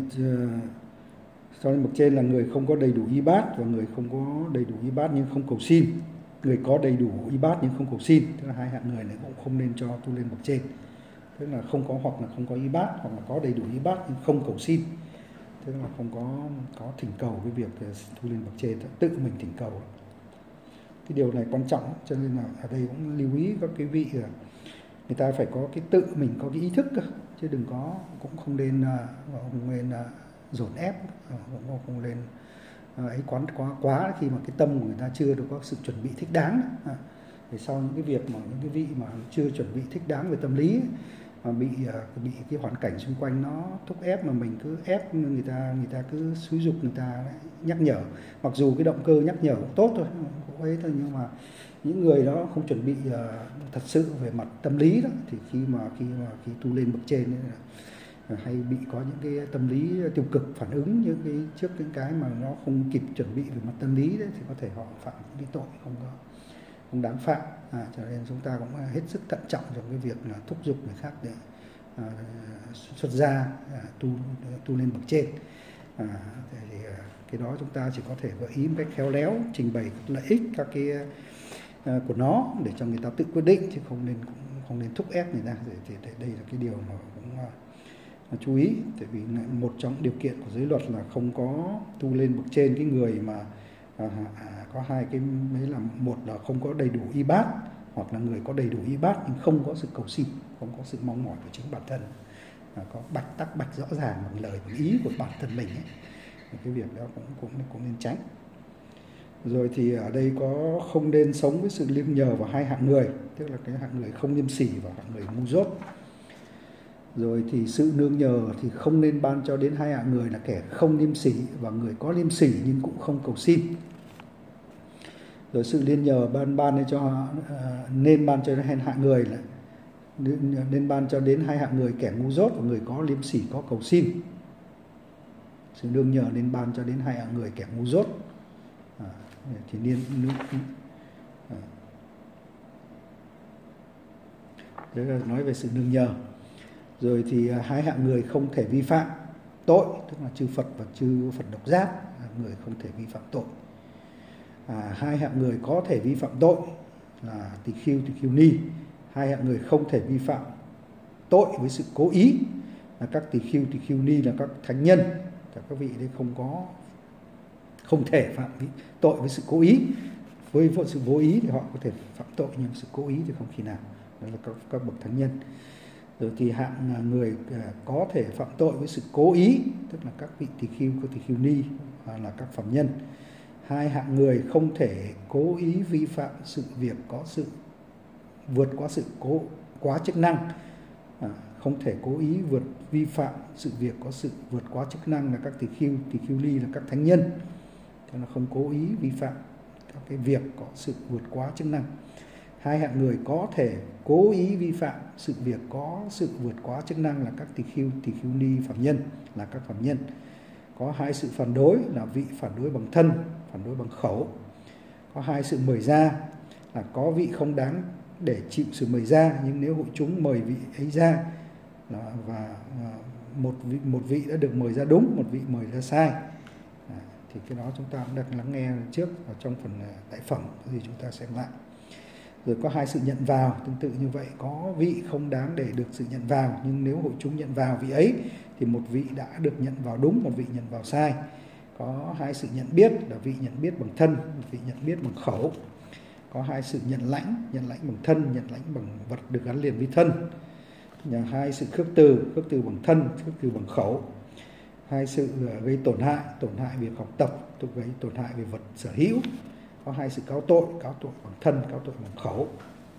so với bậc trên là người không có đầy đủ y bát và người không có đầy đủ y bát nhưng không cầu xin. Người có đầy đủ y bát nhưng không cầu xin, tức là hai hạng người này cũng không nên cho tu lên bậc trên. Tức là không có hoặc là không có y bát, hoặc là có đầy đủ y bát nhưng không cầu xin, tức là không có có thỉnh cầu cái việc tu lên bậc trên, tự mình thỉnh cầu. Cái điều này quan trọng, cho nên là ở đây cũng lưu ý các cái vị là người ta phải có cái tự mình có cái ý thức cơ, chứ đừng có, cũng không nên không nên dồn ép, cũng không nên ấy quán quá quá khi mà cái tâm của người ta chưa được có sự chuẩn bị thích đáng. Để sau những cái việc mà những cái vị mà chưa chuẩn bị thích đáng về tâm lý mà bị bị cái hoàn cảnh xung quanh nó thúc ép, mà mình cứ ép người ta, người ta cứ xúi giục người ta nhắc nhở, mặc dù cái động cơ nhắc nhở cũng tốt thôi, cũng ấy thôi, nhưng mà những người đó không chuẩn bị uh, thật sự về mặt tâm lý đó, thì khi mà khi mà khi tu lên bậc trên ấy, là hay bị có những cái tâm lý tiêu cực phản ứng những cái trước những cái mà nó không kịp chuẩn bị về mặt tâm lý đấy, thì có thể họ phạm những cái tội không có không đáng phạm. À, cho nên chúng ta cũng hết sức thận trọng trong cái việc là thúc giục người khác để à, xuất gia à, tu tu lên bậc trên. À, thì cái đó chúng ta chỉ có thể gợi ý một cách khéo léo, trình bày các lợi ích các cái uh, của nó để cho người ta tự quyết định, chứ không nên không nên thúc ép người ta. Thì, thì, thì đây là cái điều mà cũng uh, chú ý, tại vì một trong điều kiện của giới luật là không có tu lên bậc trên cái người mà uh, uh, có hai cái mấy là một là không có đầy đủ y bát, hoặc là người có đầy đủ y bát nhưng không có sự cầu xin, không có sự mong mỏi của chính bản thân, uh, có bạch tắc bạch rõ ràng bằng lời bằng ý của bản thân mình ấy. Cái việc đó cũng cũng cũng nên tránh. Rồi thì ở đây có không nên sống với sự liêm nhờ vào hai hạng người, tức là cái hạng người không liêm sỉ và hạng người ngu dốt. Rồi thì sự nương nhờ thì không nên ban cho đến hai hạng người là kẻ không liêm sỉ và người có liêm sỉ nhưng cũng không cầu xin. Rồi sự liêm nhờ ban ban cho nên ban cho hai hạng người là nên ban cho đến hai hạng người kẻ ngu dốt và người có liêm sỉ có cầu xin. Sự nương nhờ nên ban cho đến hai hạng người kẻ ngu dốt, à, thì nên à. Đấy là nói về sự nương nhờ. Rồi thì hai hạng người không thể vi phạm tội, tức là chư Phật và chư Phật độc giác, người không thể vi phạm tội. À, hai hạng người có thể vi phạm tội là tỳ khưu, tỳ khưu ni. Hai hạng người không thể vi phạm tội với sự cố ý là các tỳ khưu, tỳ khưu ni là các thánh nhân. Các vị đây không có không thể phạm tội với sự cố ý. Với sự vô ý thì họ có thể phạm tội, nhưng sự cố ý thì không khi nào. Đó là các, các bậc thánh nhân. Rồi thì hạng người có thể phạm tội với sự cố ý, tức là các vị tỳ khưu, các tỳ khưu ni là các phạm nhân. Hai hạng người không thể cố ý vi phạm sự việc có sự vượt qua sự cố quá chức năng, à, không thể cố ý vượt vi phạm sự việc có sự vượt quá chức năng là các tỳ khưu, tỳ khưu ly là các thánh nhân, tức là không cố ý vi phạm các cái việc có sự vượt quá chức năng. Hai hạng người có thể cố ý vi phạm sự việc có sự vượt quá chức năng là các tỳ khưu, tỳ khưu ni, phạm nhân là các phạm nhân. Có hai sự phản đối là vị phản đối bằng thân, phản đối bằng khẩu. Có hai sự mời ra là có vị không đáng để chịu sự mời ra, nhưng nếu hội chúng mời vị ấy ra là, và một vị, một vị đã được mời ra đúng, một vị mời ra sai. À, thì cái đó chúng ta cũng đã lắng nghe trước ở trong phần đại phẩm thì chúng ta xem lại. Rồi có hai sự nhận vào, tương tự như vậy, có vị không đáng để được sự nhận vào, nhưng nếu hội chúng nhận vào vị ấy thì một vị đã được nhận vào đúng, một vị nhận vào sai. Có hai sự nhận biết là vị nhận biết bằng thân, một vị nhận biết bằng khẩu. Có hai sự nhận lãnh, nhận lãnh bằng thân, nhận lãnh bằng vật được gắn liền với thân. Nhà hai sự khước từ, khước từ bằng thân, khước từ bằng khẩu. Hai sự gây tổn hại, tổn hại việc học tập, gây tổn hại về vật sở hữu. Có hai sự cáo tội, cáo tội bằng thân, cáo tội bằng khẩu.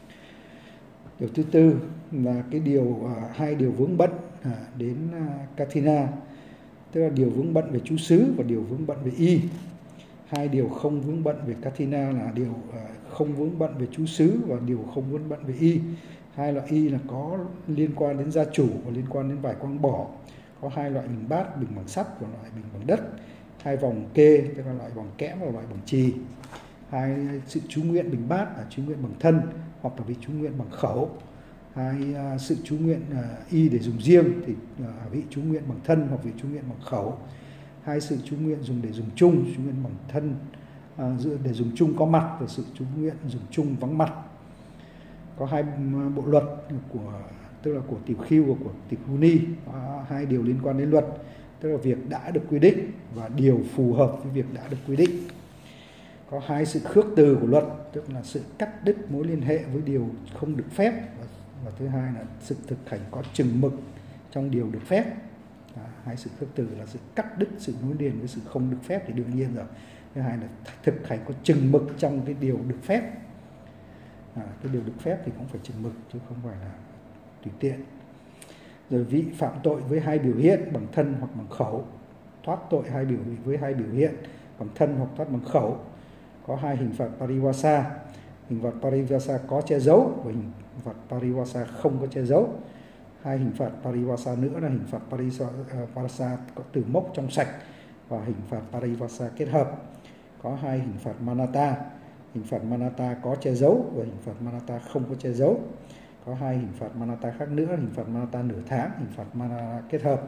Điều thứ tư là cái điều hai điều vướng bận đến Kathina, tức là điều vướng bận về chú xứ và điều vướng bận về y. Hai điều không vướng bận về Kathina là điều không vướng bận về chú xứ và điều không vướng bận về y. Hai loại y là có liên quan đến gia chủ và liên quan đến vải quang bỏ. Có hai loại bình bát, bình bằng sắt và loại bình bằng đất. Hai vòng kê, tức là loại bằng kẽm và loại bằng chì. Hai sự chú nguyện bình bát là chú nguyện bằng thân hoặc là vị chú nguyện bằng khẩu. Hai sự chú nguyện y để dùng riêng thì vị chú nguyện bằng thân hoặc vị chú nguyện bằng khẩu. Hai sự chú nguyện dùng để dùng chung, chú nguyện bằng thân để dùng chung có mặt và sự chú nguyện dùng chung vắng mặt. Có hai bộ luật của tức là của tỳ khưu và của tỳ khưu ni, có hai điều liên quan đến luật, tức là việc đã được quy định và điều phù hợp với việc đã được quy định. Có hai sự khước từ của luật, tức là sự cắt đứt mối liên hệ với điều không được phép, và, và thứ hai là sự thực hành có chừng mực trong điều được phép. À, hai sự khước từ là sự cắt đứt sự nối liền với sự không được phép thì đương nhiên rồi. Thứ hai là thực hành có chừng mực trong cái điều được phép. À, cái điều được phép thì cũng phải chừng mực chứ không phải là tùy tiện. Rồi vị phạm tội với hai biểu hiện bằng thân hoặc bằng khẩu, thoát tội hai biểu với hai biểu hiện bằng thân hoặc thoát bằng khẩu. Có hai hình phạt parivasa, hình phạt parivasa có che giấu và hình phạt parivasa không có che giấu. Hai hình phạt parivasa nữa là hình phạt parivasa có từ mốc trong sạch và hình phạt parivasa kết hợp. Có hai hình phạt manata, hình phạt manata có che giấu và hình phạt manata không có che giấu. Có hai hình phạt manata khác nữa, hình phạt manata nửa tháng, hình phạt manata kết hợp.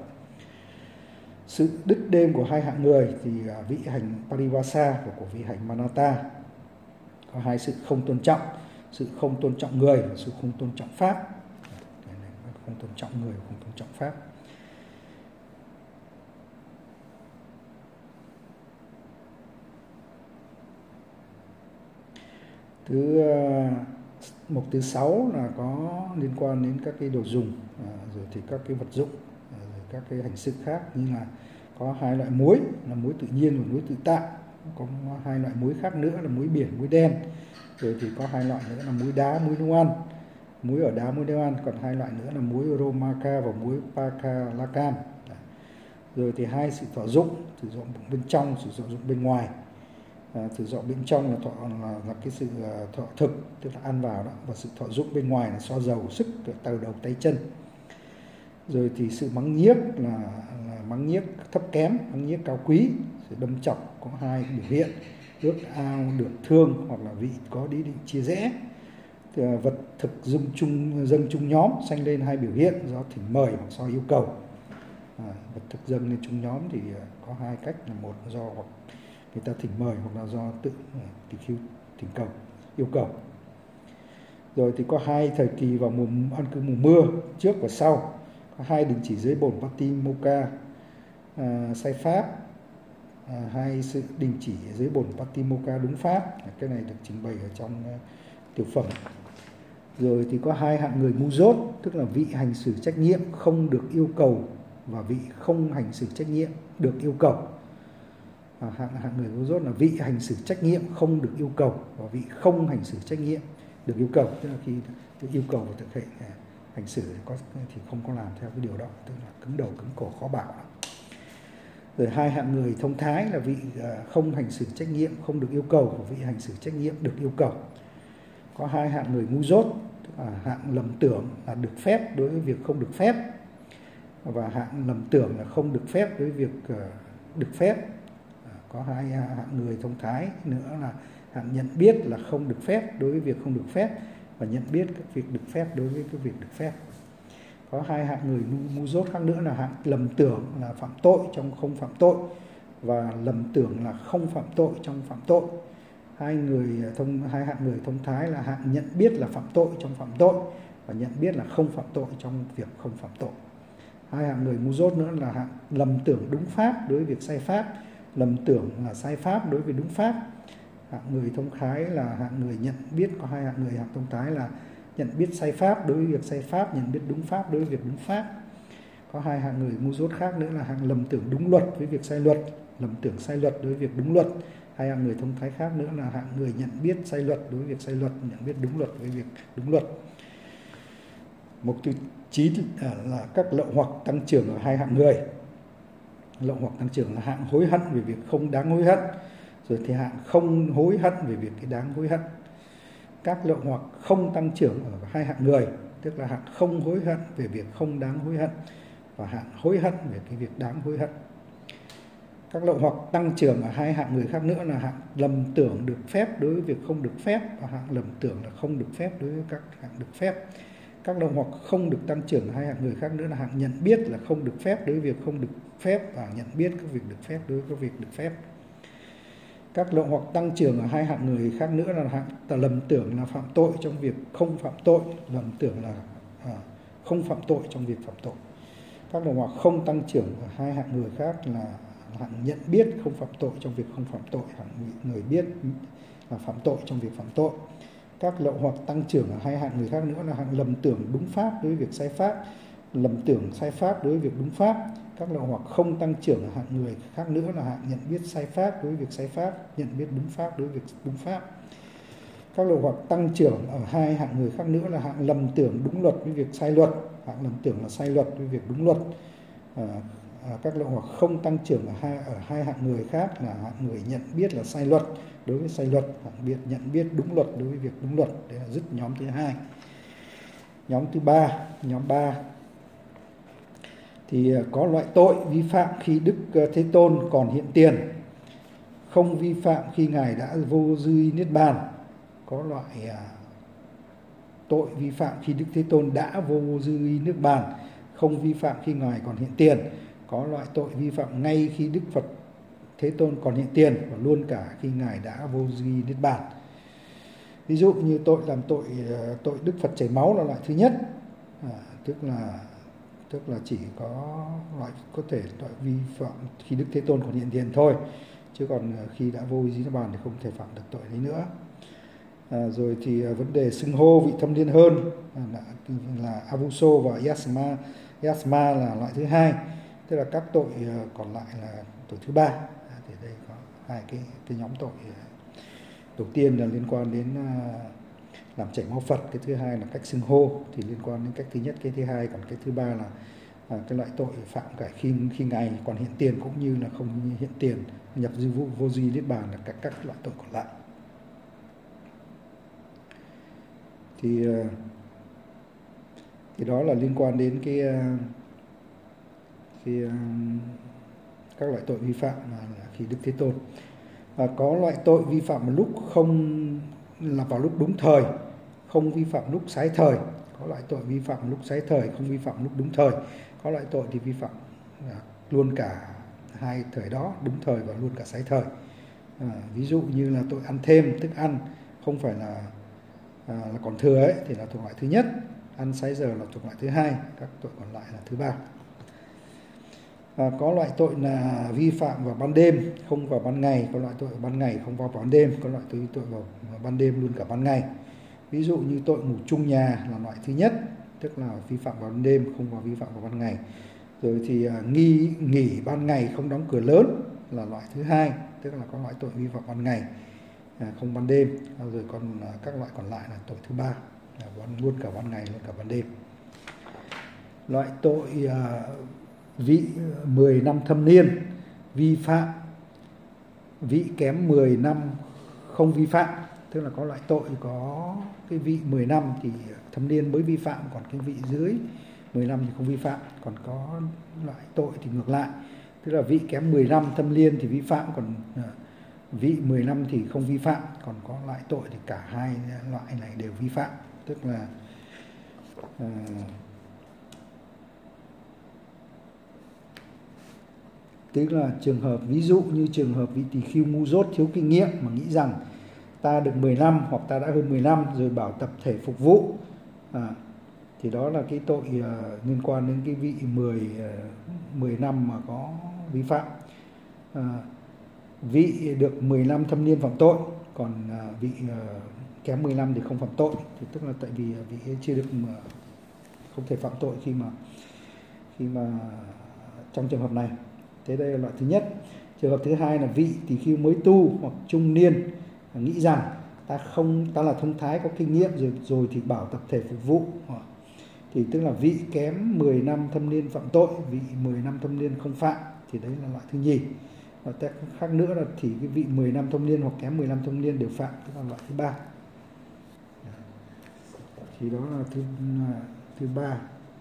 Sự đứt đêm của hai hạng người thì vị hành parivasa và của vị hành manata. Có hai sự không tôn trọng, sự không tôn trọng người và sự không tôn trọng pháp. Không tôn trọng người và không tôn trọng pháp. Thứ mục thứ sáu là có liên quan đến các cái đồ dùng, rồi thì các cái vật dụng, rồi các cái hành sự khác, như là có hai loại muối là muối tự nhiên và muối tự tạo. Có hai loại muối khác nữa là muối biển, muối đen. Rồi thì có hai loại nữa là muối đá, muối nấu ăn. Muối ở đá, muối nấu ăn. Còn hai loại nữa là muối Romaka và muối Pakalakam. Rồi thì hai sự thọ dụng, sử dụng bên trong, sử dụng bên ngoài. À, sử dụng bên trong là thọ là, là cái sự thọ thực, tức là ăn vào đó, và sự thọ dụng bên ngoài là xoa dầu sức từ đầu tay chân. Rồi thì sự mắng nhiếc là, là mắng nhiếc thấp kém, mắng nhiếc cao quý. Sự đâm chọc có hai biểu hiện, ước ao được thương hoặc là vị có ý định chia rẽ. Thì vật thực dâng chung dâng chung nhóm sanh lên hai biểu hiện do thỉnh mời hoặc do yêu cầu. À, vật thực dâng lên chung nhóm thì có hai cách, là một do hoặc người ta thỉnh mời hoặc là do tự tỳ khưu thỉnh cầu, yêu cầu. Rồi thì có hai thời kỳ vào mùa ăn cư mùa mưa, trước và sau. Có hai đình chỉ dưới bổn Patimokkha à, sai pháp, à, hai sự đình chỉ dưới bổn Patimokkha đúng pháp. Cái này được trình bày ở trong uh, tiểu phẩm. Rồi thì có hai hạng người ngu dốt, tức là vị hành xử trách nhiệm không được yêu cầu và vị không hành xử trách nhiệm được yêu cầu. À, hạng, hạng người ngu dốt là vị hành xử trách nhiệm không được yêu cầu và vị không hành xử trách nhiệm được yêu cầu, tức là khi được yêu cầu và thực hiện hành xử thì, có, thì không có làm theo cái điều đó, tức là cứng đầu cứng cổ khó bảo. Rồi hai hạng người thông thái là vị không hành xử trách nhiệm không được yêu cầu và vị hành xử trách nhiệm được yêu cầu. Có hai hạng người ngu dốt, tức là hạng lầm tưởng là được phép đối với việc không được phép, và hạng lầm tưởng là không được phép đối với việc được phép. Có hai hạng người thông thái nữa là hạng nhận biết là không được phép đối với việc không được phép, và nhận biết các việc được phép đối với cái việc được phép. Có hai hạng người ngu dốt khác nữa là hạng lầm tưởng là phạm tội trong không phạm tội, và lầm tưởng là không phạm tội trong phạm tội. Hai người thông hai hạng người thông thái là hạng nhận biết là phạm tội trong phạm tội, và nhận biết là không phạm tội trong việc không phạm tội. Hai hạng người ngu dốt nữa là hạng lầm tưởng đúng pháp đối với việc sai pháp, lầm tưởng là sai pháp đối với đúng pháp. Hạng người thông thái là hạng người nhận biết. Có hai hạng người hạng thông thái là nhận biết sai pháp đối với việc sai pháp, nhận biết đúng pháp đối với việc đúng pháp. Có hai hạng người ngu dốt khác nữa là hạng lầm tưởng đúng luật với việc sai luật, lầm tưởng sai luật đối với việc đúng luật. Hai hạng người thông thái khác nữa là hạng người nhận biết sai luật đối với việc sai luật, nhận biết đúng luật với việc đúng luật. Mục thứ chín là các lậu hoặc tăng trưởng ở hai hạng người. Lậu hoặc tăng trưởng là hạng hối hận về việc không đáng hối hận, rồi thì hạng không hối hận về việc cái đáng hối hận. Các lậu hoặc không tăng trưởng ở hai hạng người, tức là hạng không hối hận về việc không đáng hối hận, và hạng hối hận về cái việc đáng hối hận. Các lậu hoặc tăng trưởng ở hai hạng người khác nữa là hạng lầm tưởng được phép đối với việc không được phép, và hạng lầm tưởng là không được phép đối với các hạng được phép. Các lậu hoặc không được tăng trưởng ở hai hạng người khác nữa là hạng nhận biết là không được phép đối với việc không được phép, và nhận biết các việc được phép đối với các việc được phép. Các lậu hoặc tăng trưởng ở hai hạng người khác nữa là hạng là lầm tưởng là phạm tội trong việc không phạm tội, lầm tưởng là à, không phạm tội trong việc phạm tội. Các lậu hoặc không tăng trưởng ở hai hạng người khác là hạng nhận biết không phạm tội trong việc không phạm tội, hạng người biết là phạm tội trong việc phạm tội. Các lậu hoặc tăng trưởng ở hai hạng người khác nữa là hạng lầm tưởng đúng pháp đối với việc sai pháp, lầm tưởng sai pháp đối với việc đúng pháp. Các lậu hoặc không tăng trưởng ở hạng người khác nữa là hạng nhận biết sai pháp đối với việc sai pháp, nhận biết đúng pháp đối với việc đúng pháp. Các lậu hoặc tăng trưởng ở hai hạng người khác nữa là hạng lầm tưởng đúng luật với việc sai luật, hạng lầm tưởng là sai luật với việc đúng luật. À, à, các lậu hoặc không tăng trưởng ở hai ở hai hạng người khác là hạng người nhận biết là sai luật đối với sai luật, hạng biệt nhận biết đúng luật đối với việc đúng luật. Đây là dứt nhóm thứ hai. Nhóm thứ ba, nhóm ba thì có loại tội vi phạm khi Đức Thế Tôn còn hiện tiền, không vi phạm khi Ngài đã vô dư niết bàn. Có loại tội vi phạm khi Đức Thế Tôn đã vô dư niết bàn, không vi phạm khi Ngài còn hiện tiền. Có loại tội vi phạm ngay khi Đức Phật Thế Tôn còn hiện tiền, và luôn cả khi Ngài đã vô dư niết bàn. Ví dụ như tội làm tội tội Đức Phật chảy máu là loại thứ nhất, à, tức là tức là chỉ có loại có thể tội vi phạm khi Đức Thế Tôn còn hiện tiền thôi, chứ còn khi đã vô dư niết bàn thì không thể phạm được tội đấy nữa. À, rồi thì vấn đề xưng hô vị thâm niên hơn là, là Avuso và Yasma, Yasma là loại thứ hai, tức là các tội còn lại là tội thứ ba. À, thì đây có hai cái cái nhóm tội. Đầu tiên là liên quan đến làm chảy máu Phật, cái thứ hai là cách xưng hô, thì liên quan đến cách thứ nhất, cái thứ hai, còn cái thứ ba là à, cái loại tội phạm cả khi khi Ngài còn hiện tiền cũng như là không hiện tiền, nhập dư vô, vô dư niết bàn là các các loại tội còn lại. Thì thì đó là liên quan đến cái cái các loại tội vi phạm mà khi Đức Thế Tôn. Và có loại tội vi phạm một lúc không là vào lúc đúng thời, không vi phạm lúc sái thời. Có loại tội vi phạm lúc sái thời, không vi phạm lúc đúng thời. Có loại tội thì vi phạm luôn cả hai thời đó, đúng thời và luôn cả sái thời. À, ví dụ như là tội ăn thêm thức ăn không phải là à, là còn thừa ấy, thì là thuộc loại thứ nhất, ăn sái giờ là thuộc loại thứ hai, các tội còn lại là thứ ba. À, có loại tội là vi phạm vào ban đêm không vào ban ngày, có loại tội vào ban ngày không vào ban đêm, có loại tội tội vào ban đêm luôn cả ban ngày. Ví dụ như tội ngủ chung nhà là loại thứ nhất, tức là vi phạm vào ban đêm không vào vi phạm vào ban ngày. Rồi thì à, nghi nghỉ ban ngày không đóng cửa lớn là loại thứ hai, tức là có loại tội vi phạm ban ngày à, không ban đêm. Rồi còn à, các loại còn lại là tội thứ ba, là luôn cả ban ngày luôn cả ban đêm. loại tội à, vị mười năm thâm niên vi phạm vị kém mười năm không vi phạm. Tức là có loại tội có cái vị mười năm thì thâm niên mới vi phạm, còn cái vị dưới mười năm thì không vi phạm. Còn có loại tội thì ngược lại, tức là vị kém mười năm thâm niên thì vi phạm, còn vị mười năm thì không vi phạm. Còn có loại tội thì cả hai loại này đều vi phạm. Tức là uh, tức là trường hợp ví dụ như trường hợp vị tỳ khưu ngu dốt thiếu kinh nghiệm mà nghĩ rằng ta được mười năm hoặc ta đã hơn mười năm rồi bảo tập thể phục vụ, à, thì đó là cái tội uh, liên quan đến cái vị mười năm mà có vi phạm. À, vị được mười năm thâm niên phạm tội, còn uh, vị uh, kém mười năm thì không phạm tội. Thì tức là tại vì vị chưa được mà không thể phạm tội khi mà khi mà trong trường hợp này. Thế đây là loại thứ nhất. Trường hợp thứ hai là vị tỳ khưu mới tu hoặc trung niên nghĩ rằng ta không ta là thông thái có kinh nghiệm rồi rồi thì bảo tập thể phục vụ, thì tức là vị kém mười năm thâm niên phạm tội, vị mười năm thâm niên không phạm, thì đấy là loại thứ nhì. Và khác nữa là thì cái vị mười năm thâm niên hoặc kém mười năm thâm niên đều phạm, tức là loại thứ ba. Thì đó là thứ thứ ba.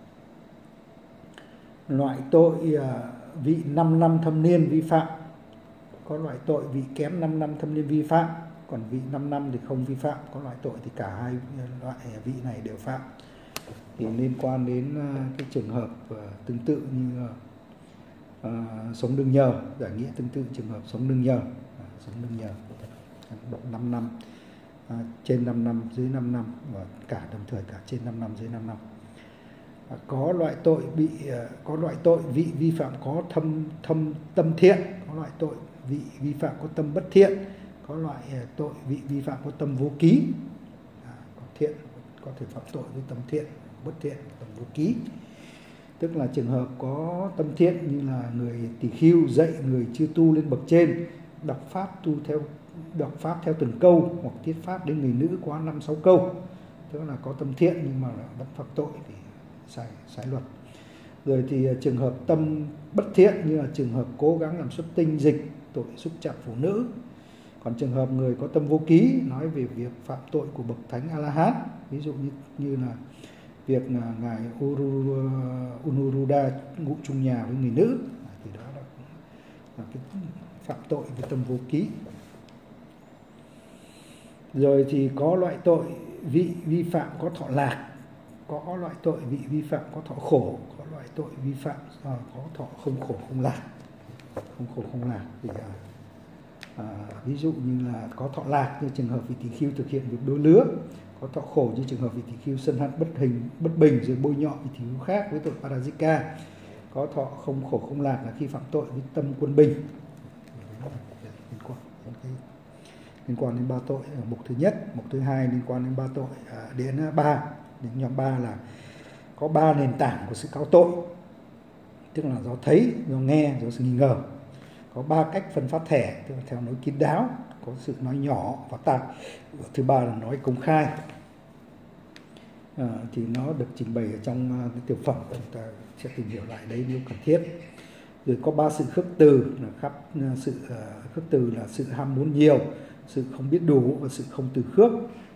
Loại tội vị năm năm thâm niên vi phạm. Có loại tội vị kém năm năm thâm niên vi phạm, còn vị năm năm thì không vi phạm. Có loại tội thì cả hai loại vị này đều phạm. Thì liên quan đến cái trường hợp tương tự như uh, sống đương nhờ, giải nghĩa tương tự trường hợp sống đương nhờ, à, sống đương nhờ năm năm, à, trên năm năm, dưới năm năm và cả đồng thời cả trên năm năm, dưới năm năm. À, có loại tội bị có loại tội vị vi phạm có thâm thâm tâm thiện, có loại tội vị vi phạm có tâm bất thiện, có loại tội vị vi phạm có tâm vô ký. À, có thiện có thể phạm tội với tâm thiện, bất thiện tâm vô ký. Tức là trường hợp có tâm thiện như là người tỳ khưu dạy người chưa tu lên bậc trên, đọc pháp tu theo đọc pháp theo từng câu hoặc thuyết pháp đến người nữ quá năm sáu câu, tức là có tâm thiện nhưng mà vẫn phạm tội thì sai sai luật. Rồi thì trường hợp tâm bất thiện như là trường hợp cố gắng làm xuất tinh dịch, tội xúc chạm phụ nữ. Còn trường hợp người có tâm vô ký nói về việc phạm tội của bậc thánh A La Hán, ví dụ như như là việc là ngài Anuruddha ngụ chung nhà với người nữ, thì đó là, là cái phạm tội về tâm vô ký. Rồi thì có loại tội vị vi phạm có thọ lạc, có loại tội vị vi phạm có thọ khổ, có loại tội vi phạm à, có thọ không khổ không lạc, không khổ không lạc. Thì à, à, ví dụ như là có thọ lạc như trường hợp vị tỳ khưu thực hiện việc đối lứa, có thọ khổ như trường hợp vị tỳ khưu sân hận bất hình bất bình rồi bôi nhọ vị tỳ khưu khác với tội parajika. Có thọ không khổ không lạc là khi phạm tội với tâm quân bình. Liên quan đến, cái, liên quan đến ba tội ở mục thứ nhất. Mục thứ hai liên quan đến ba tội à, đến ba đến nhóm ba là có ba nền tảng của sự cáo tội, tức là do thấy, do nghe, do sự nghi ngờ. Có ba cách phân phát thẻ, tức là theo nói kín đáo, có sự nói nhỏ và tạm. Thứ ba là nói công khai. À, thì nó được trình bày ở trong uh, cái tiểu phẩm, chúng ta sẽ tìm hiểu lại đấy nếu cần thiết. Rồi có ba sự khước từ, là khắp uh, sự uh, khước từ là sự ham muốn nhiều, sự không biết đủ và sự không từ khước.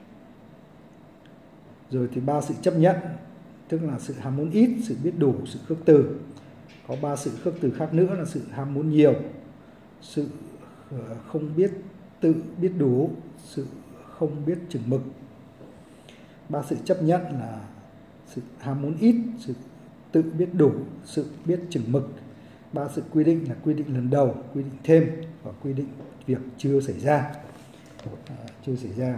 Rồi thì ba sự chấp nhận, tức là sự ham muốn ít, sự biết đủ, sự khước từ. Có ba sự khước từ khác nữa là sự ham muốn nhiều, sự uh, không biết tự biết đủ, sự không biết chừng mực. Ba sự chấp nhận là sự ham muốn ít, sự tự biết đủ, sự biết chừng mực. Ba sự quy định là quy định lần đầu, quy định thêm và quy định việc chưa xảy ra. À, chưa xảy ra.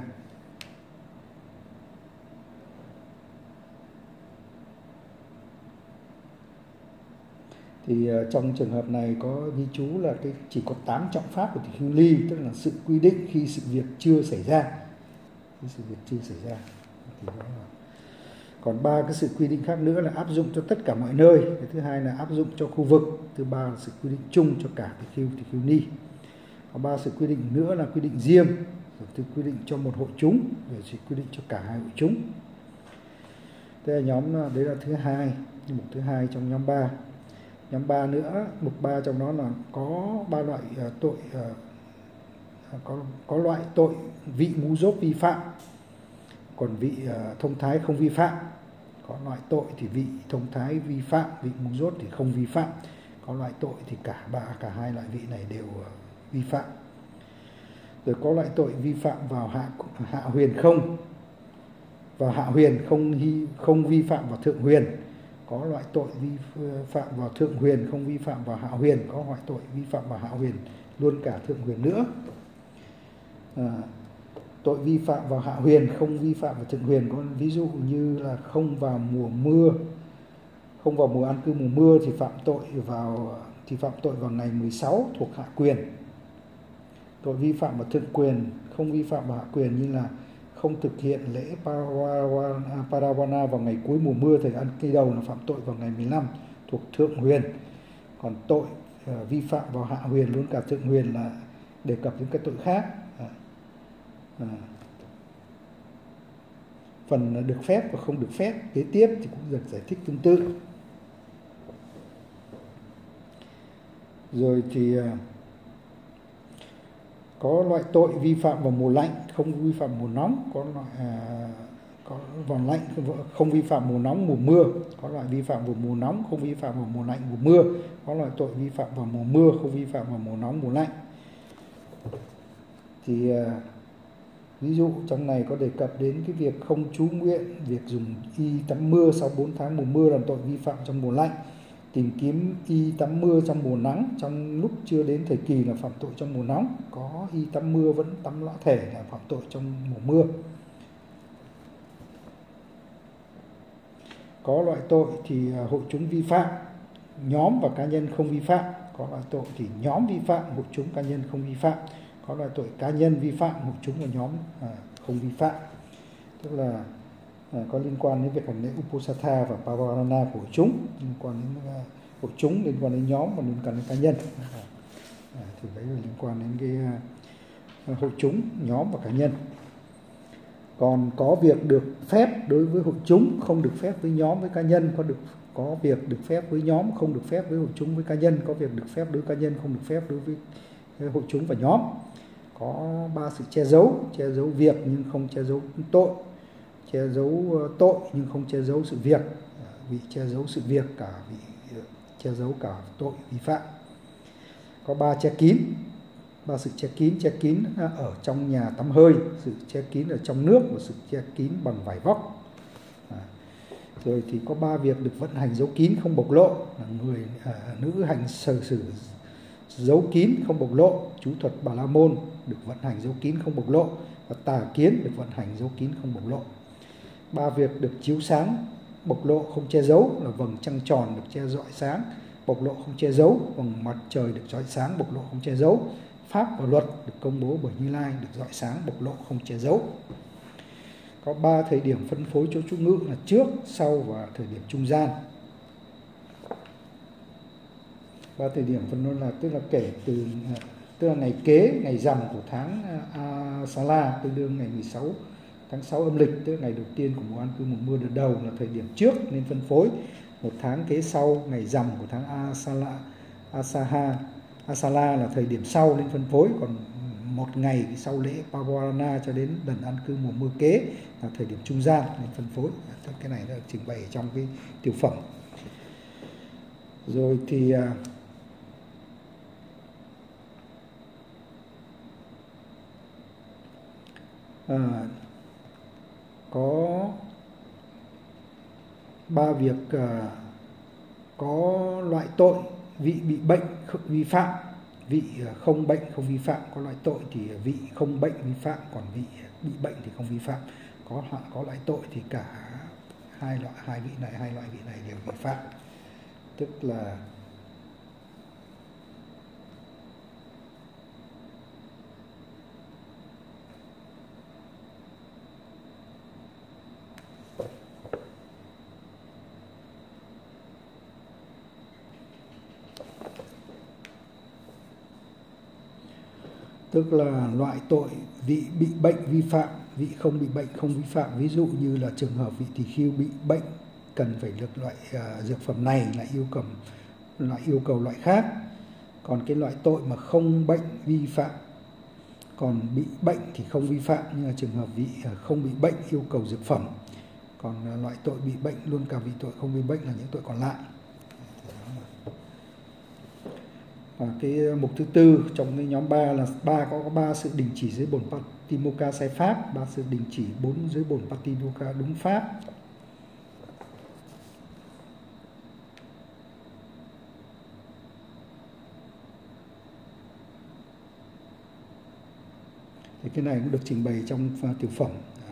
Thì uh, trong trường hợp này có ghi chú là cái chỉ có tám trọng pháp của tỳ khưu ly, tức là sự quy định khi sự việc chưa xảy ra, khi sự việc chưa xảy ra. Thì đó là... Còn ba cái sự quy định khác nữa là áp dụng cho tất cả mọi nơi. Cái thứ hai là áp dụng cho khu vực. Thứ ba là sự quy định chung cho cả tỳ khưu, tỳ khưu ni. Có ba sự quy định nữa là quy định riêng, rồi sự quy định cho một hội chúng, rồi sự quy định cho cả hai hội chúng. Thế là nhóm đấy là thứ hai, mục thứ hai trong nhóm ba. Nhóm ba nữa, mục ba trong đó là có ba loại uh, tội uh, có có loại tội vị ngu dốt vi phạm, còn vị uh, thông thái không vi phạm. Có loại tội thì vị thông thái vi phạm, vị ngu dốt thì không vi phạm. Có loại tội thì cả ba cả hai loại vị này đều uh, vi phạm. Rồi có loại tội vi phạm vào hạ hạ huyền không, vào hạ huyền không không vi phạm vào thượng huyền. Có loại tội vi phạm vào thượng huyền không vi phạm vào hạ huyền. Có loại tội vi phạm vào hạ huyền luôn cả thượng huyền nữa. À, tội vi phạm vào hạ huyền không vi phạm vào thượng huyền có ví dụ như là không vào mùa mưa, không vào mùa an cư mùa mưa thì phạm tội vào thì phạm tội vào ngày mười sáu thuộc hạ quyền. Tội vi phạm vào thượng quyền không vi phạm vào hạ quyền như là không thực hiện lễ Parawana vào ngày cuối mùa mưa thời An Kỳ đầu là phạm tội vào ngày mười lăm thuộc thượng huyền. Còn tội uh, vi phạm vào hạ huyền luôn cả thượng huyền là đề cập đến các tội khác. À, à, phần được phép và không được phép kế tiếp thì cũng được giải thích tương tự. Rồi thì uh, có loại tội vi phạm vào mùa lạnh không vi phạm mùa nóng. Có loại à, có vào lạnh không vi phạm mùa nóng mùa mưa. Có loại vi phạm vào mùa nóng không vi phạm vào mùa lạnh mùa mưa. Có loại tội vi phạm vào mùa mưa không vi phạm vào mùa nóng mùa lạnh. Thì à, ví dụ trong này có đề cập đến cái việc không chú nguyện, việc dùng y tắm mưa sau bốn tháng mùa mưa là tội vi phạm trong mùa lạnh. Tìm kiếm y tắm mưa trong mùa nắng trong lúc chưa đến thời kỳ là phạm tội trong mùa nóng. Có y tắm mưa vẫn tắm lõa thể là phạm tội trong mùa mưa. Có loại tội thì hội chúng vi phạm, nhóm và cá nhân không vi phạm. Có loại tội thì nhóm vi phạm, hội chúng cá nhân không vi phạm. Có loại tội cá nhân vi phạm, hội chúng và nhóm à, không vi phạm. Tức là à, có liên quan đến việc hành lễ Uposatha và Parawana của hội chúng, liên quan đến uh, hội chúng, liên quan đến nhóm và liên quan đến cá nhân. À, thì đấy là liên quan đến cái uh, hội chúng, nhóm và cá nhân. Còn có việc được phép đối với hội chúng, không được phép với nhóm với cá nhân. Có được có việc được phép với nhóm, không được phép với hội chúng với cá nhân. Có việc được phép đối với cá nhân, không được phép đối với hội chúng và nhóm. Có ba sự che giấu, che giấu việc nhưng không che giấu tội, che giấu tội nhưng không che giấu sự việc, vị che giấu sự việc cả vị che giấu cả tội vi phạm. Có ba che kín, ba sự che kín, che kín ở trong nhà tắm hơi, sự che kín ở trong nước và sự che kín bằng vải vóc. À, rồi thì có ba việc được vận hành giấu kín không bộc lộ, là người à, nữ hành sở sử giấu kín không bộc lộ, chú thuật Bà La Môn được vận hành giấu kín không bộc lộ, và tà kiến được vận hành giấu kín không bộc lộ. Ba việc được chiếu sáng bộc lộ không che giấu là vầng trăng tròn được che rọi sáng, bộc lộ không che giấu, vầng mặt trời được rọi sáng, bộc lộ không che giấu. Pháp và luật được công bố bởi Như Lai được rọi sáng, bộc lộ không che giấu. Có ba thời điểm phân phối chỗ trú ngự là trước, sau và thời điểm trung gian. Ba thời điểm phân phối là tức là kể từ tức là ngày kế, ngày rằm của tháng Asala tương đương ngày mười sáu tháng sáu âm lịch, tức là ngày đầu tiên của mùa an cư mùa mưa đợt đầu là thời điểm trước nên phân phối. Một tháng kế sau, ngày rằm của tháng Asala, Asaha, Asala là thời điểm sau nên phân phối. Còn một ngày sau lễ Parawana cho đến lần an cư mùa mưa kế là thời điểm trung gian nên phân phối. Cái này đã trình bày trong cái tiểu phẩm. Rồi thì à, có ba việc à, có loại tội vị bị bệnh vi phạm, vị không bệnh không vi phạm. Có loại tội thì vị không bệnh vi phạm, còn vị bị bệnh thì không vi phạm. Có có loại tội thì cả hai loại hai vị này hai loại vị này đều vi phạm, tức là tức là loại tội vị bị bệnh vi phạm, vị không bị bệnh không vi phạm. Ví dụ như là trường hợp vị tỳ khưu bị bệnh cần phải được loại uh, dược phẩm này lại yêu cầu lại yêu cầu loại khác. Còn cái loại tội mà không bệnh vi phạm, còn bị bệnh thì không vi phạm, như là trường hợp vị uh, không bị bệnh yêu cầu dược phẩm. Còn uh, loại tội bị bệnh luôn cả vị tội không bị bệnh là những tội còn lại. Và cái mục thứ tư trong cái nhóm ba là ba có ba sự đình chỉ dưới bổn Patimokkha sai pháp, ba sự đình chỉ bốn dưới bổn Patimokkha đúng pháp. Thì cái này cũng được trình bày trong tiểu phẩm.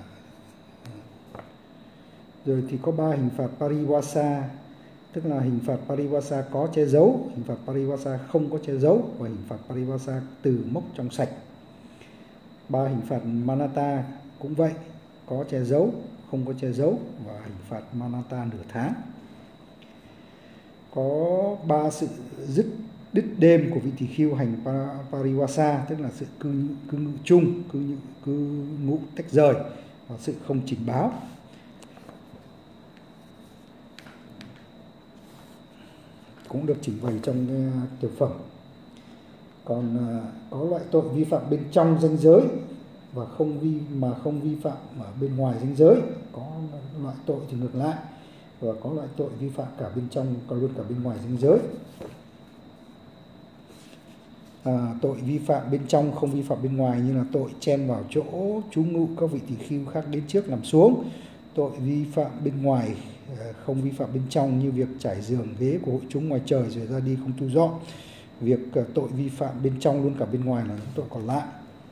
Rồi thì có ba hình phạt Pariwasa, tức là hình phạt Pariwasa có che giấu, hình phạt Pariwasa không có che giấu và hình phạt Pariwasa từ mốc trong sạch. Ba hình phạt Manata cũng vậy, có che giấu, không có che giấu và hình phạt Manata nửa tháng. Có ba sự dứt đứt đêm của vị tỳ khưu hành Pariwasa, tức là sự cư, cư ngụ chung, cư, cư ngụ tách rời và sự không trình báo. Cũng được trình bày trong uh, tiểu phẩm. Còn uh, có loại tội vi phạm bên trong ranh giới và không vi mà không vi phạm ở bên ngoài ranh giới. Có loại tội thì ngược lại, và có loại tội vi phạm cả bên trong còn luôn cả bên ngoài ranh giới. À, tội vi phạm bên trong không vi phạm bên ngoài như là tội chen vào chỗ trú ngụ các vị tỳ khưu khác đến trước nằm xuống. Tội vi phạm bên ngoài không vi phạm bên trong như việc trải giường ghế của hội chúng ngoài trời rồi ra đi không thu dọn. Việc tội vi phạm bên trong luôn cả bên ngoài là những tội còn lại.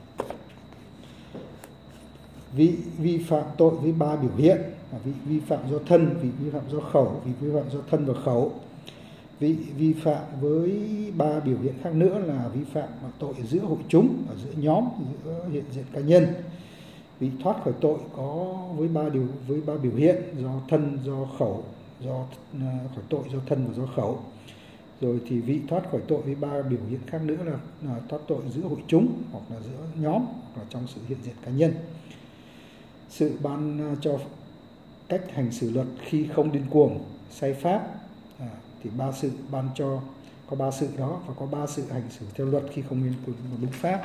Vị vi phạm tội với ba biểu hiện: vị vi phạm do thân, vị vi phạm do khẩu, vị vi phạm do thân và khẩu. Vị vi phạm với ba biểu hiện khác nữa là vi phạm tội giữa hội chúng, ở giữa nhóm, giữa hiện diện cá nhân. Vị thoát khỏi tội có với ba điều với ba biểu hiện: do thân, do khẩu, do uh, khỏi tội do thân và do khẩu. Rồi thì vị thoát khỏi tội với ba biểu hiện khác nữa là, là thoát tội giữa hội chúng hoặc là giữa nhóm hoặc là trong sự hiện diện cá nhân. Sự ban uh, cho cách hành xử luật khi không điên cuồng, sai pháp, à, thì ba sự ban cho có ba sự đó, và có ba sự hành xử theo luật khi không điên cuồng và đúng pháp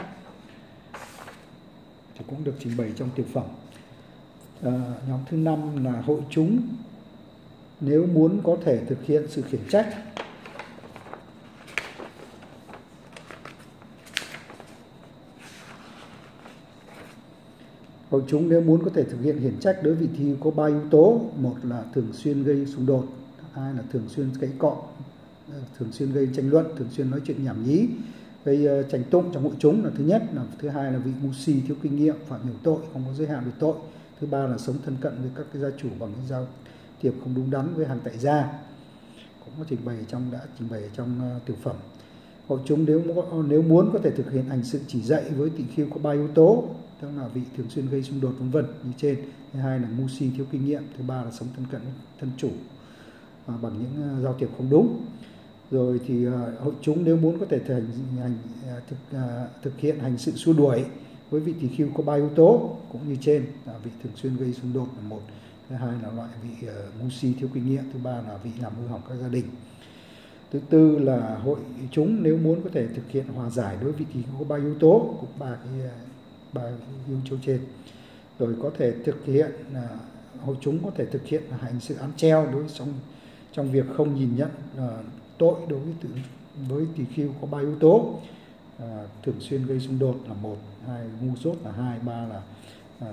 thì cũng được trình bày trong tiểu phẩm. À, nhóm thứ năm là hội chúng nếu muốn có thể thực hiện sự khiển trách. Hội chúng nếu muốn có thể thực hiện khiển trách đối với vị tỳ khưu có ba yếu tố: một là thường xuyên gây xung đột, hai là thường xuyên cãi cọ, thường xuyên gây tranh luận, thường xuyên nói chuyện nhảm nhí, gây tranh tụng trong hội chúng là thứ nhất. Là thứ hai là vị ngu si thiếu kinh nghiệm, phạm nhiều tội, không có giới hạn về tội. Thứ ba là sống thân cận với các cái gia chủ bằng những giao thiệp không đúng đắn với hàng tại gia, cũng có trình bày trong đã trình bày trong uh, tiểu phẩm. Hội chúng nếu nếu muốn có thể thực hiện hành sự chỉ dạy với tỳ khưu có ba yếu tố, tức là vị thường xuyên gây xung đột vân vân như trên. Thứ hai là ngu si thiếu kinh nghiệm. Thứ ba là sống thân cận với thân chủ uh, bằng những uh, giao thiệp không đúng. Rồi thì uh, hội chúng nếu muốn có thể thực, hành, uh, thực, uh, thực hiện hành sự xua đuổi với vị tỳ khưu có ba yếu tố cũng như trên, là vị thường xuyên gây xung đột là một, thứ hai là loại vị uh, ngu si thiếu kinh nghiệm, thứ ba là vị làm hư hỏng các gia đình. Thứ tư là hội chúng nếu muốn có thể thực hiện hòa giải đối với vị tỳ khưu có ba yếu tố, cũng ba cái ba yếu tố trên. Rồi có thể thực hiện uh, hội chúng có thể thực hiện hành sự án treo đối với trong trong việc không nhìn nhận uh, tội đối với tự, với tỳ khưu có ba yếu tố: à, thường xuyên gây xung đột là một, hai ngu dốt là hai, ba là à,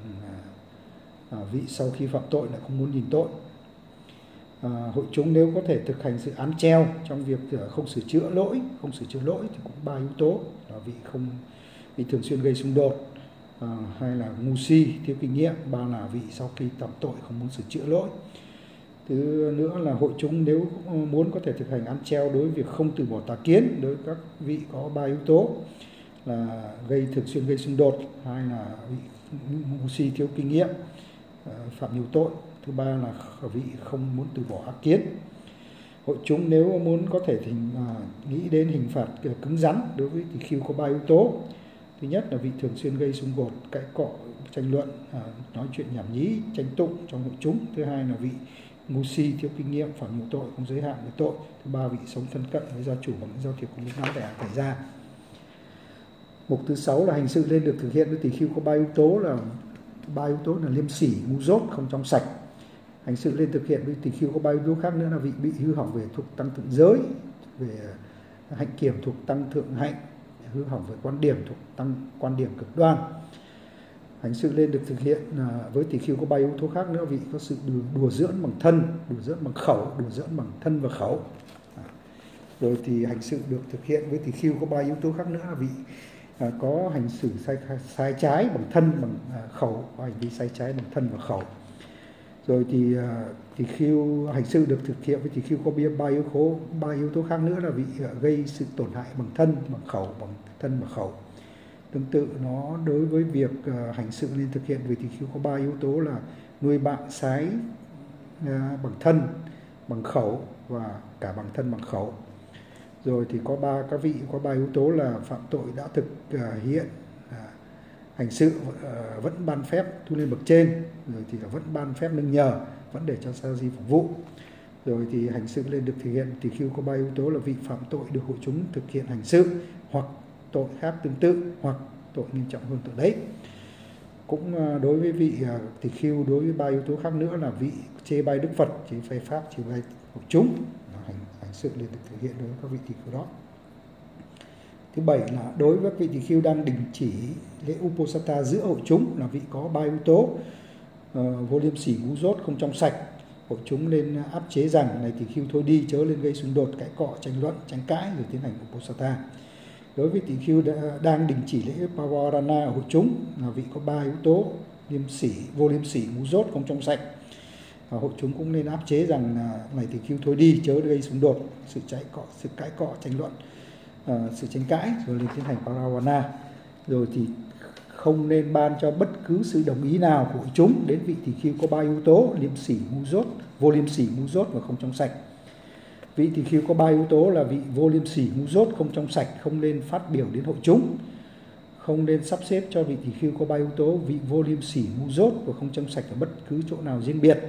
à, vị sau khi phạm tội lại không muốn nhìn tội. À, hội chúng nếu có thể thực hành sự án treo trong việc không sửa chữa lỗi, không sửa chữa lỗi thì cũng ba yếu tố là vị không vị thường xuyên gây xung đột, à, hai là ngu si thiếu kinh nghiệm, ba là vị sau khi phạm tội không muốn sửa chữa lỗi. Thứ nữa là hội chúng nếu muốn có thể thực hành án treo đối với việc không từ bỏ tà kiến đối với các vị có ba yếu tố là gây thường xuyên gây xung đột, hai là vị ngu si thiếu kinh nghiệm, phạm nhiều tội, thứ ba là vị không muốn từ bỏ ác kiến. Hội chúng nếu muốn có thể thì nghĩ đến hình phạt cứng rắn đối với tỳ khưu có ba yếu tố Thứ nhất là vị thường xuyên gây xung đột, cãi cọ, tranh luận, à, nói chuyện nhảm nhí, tranh tụng trong hội chúng. Thứ hai là vị ngu si, thiếu kinh nghiệm, phản ngụ tội, không giới hạn về tội. Thứ ba, vị sống thân cận với gia chủ bằng giao thiệp cùng lúc nào để án xảy ra. Mục thứ sáu là hành sự lên được thực hiện với tỳ khưu có ba yếu tố là ba yếu tố là liêm sỉ, ngu dốt, không trong sạch. Hành sự lên thực hiện với tỳ khưu có ba yếu tố khác nữa là vị bị hư hỏng về thuộc tăng thượng giới, về hạnh kiểm thuộc tăng thượng hạnh, hư hỏng về quan điểm thuộc tăng quan điểm cực đoan. Hành sự lên được thực hiện với tỳ khưu có ba yếu tố khác nữa, vị có sự đùa, đùa giỡn bằng thân, đùa giỡn bằng khẩu, đùa giỡn bằng thân và khẩu. Rồi thì hành sự được thực hiện với tỳ khưu có ba yếu tố khác nữa là vị à, có hành xử sai, sai trái bằng thân, bằng à, khẩu, có hành vi sai trái bằng thân và khẩu. Rồi thì à, tỳ khưu hành sự được thực hiện với tỳ khưu có ba yếu tố ba yếu tố khác nữa là vị à, gây sự tổn hại bằng thân, bằng khẩu, bằng thân và khẩu. Tương tự nó đối với việc uh, hành sự nên thực hiện với tỳ khưu có ba yếu tố là nuôi bạn sái uh, bằng thân, bằng khẩu và cả bằng thân bằng khẩu. Rồi thì có ba các vị có ba yếu tố là phạm tội đã thực uh, hiện uh, hành sự uh, vẫn ban phép thu lên bậc trên, rồi thì vẫn ban phép nâng nhờ, vẫn để cho sa di phục vụ. Rồi thì hành sự lên được thực hiện tỳ khưu có ba yếu tố là vị phạm tội được hội chúng thực hiện hành sự, hoặc tội khác tương tự, hoặc tội nghiêm trọng hơn tội đấy. Cũng đối với vị tỳ khưu, đối với ba yếu tố khác nữa là vị chê bai Đức Phật, chê bai Pháp, chê bai hội chúng, hành, hành sự lên được thực hiện đối với các vị tỳ khưu đó. Thứ bảy là đối với các vị tỳ khưu đang đình chỉ lễ Uposatha giữa hội chúng là vị có ba yếu tố uh, vô liêm sỉ, ngu dốt, không trong sạch. Hội chúng nên áp chế rằng này tỳ khưu thôi đi, chớ lên gây xung đột, cãi cọ, tranh luận, tranh cãi rồi tiến hành Uposatha. Đối với tỳ khưu đang đình chỉ lễ Pavarana ở hội chúng là vị có ba yếu tố liêm sỉ, vô liêm sỉ, ngu dốt, không trong sạch. Và hội chúng cũng nên áp chế rằng này tỳ khưu thôi đi, chớ gây xung đột, sự cãi cọ, sự cãi cọ, tranh luận, uh, sự tranh cãi rồi lên tiến hành Paravana. Rồi thì không nên ban cho bất cứ sự đồng ý nào của hội chúng đến vị tỳ khưu có ba yếu tố liêm sỉ, ngu dốt, vô liêm sỉ, ngu dốt và không trong sạch. Vị tỳ khưu có ba yếu tố là vị vô liêm sỉ, ngu dốt, không trong sạch, không nên phát biểu đến hội chúng. Không nên sắp xếp cho vị tỳ khưu có ba yếu tố vị vô liêm sỉ, ngu dốt và không trong sạch ở bất cứ chỗ nào riêng biệt.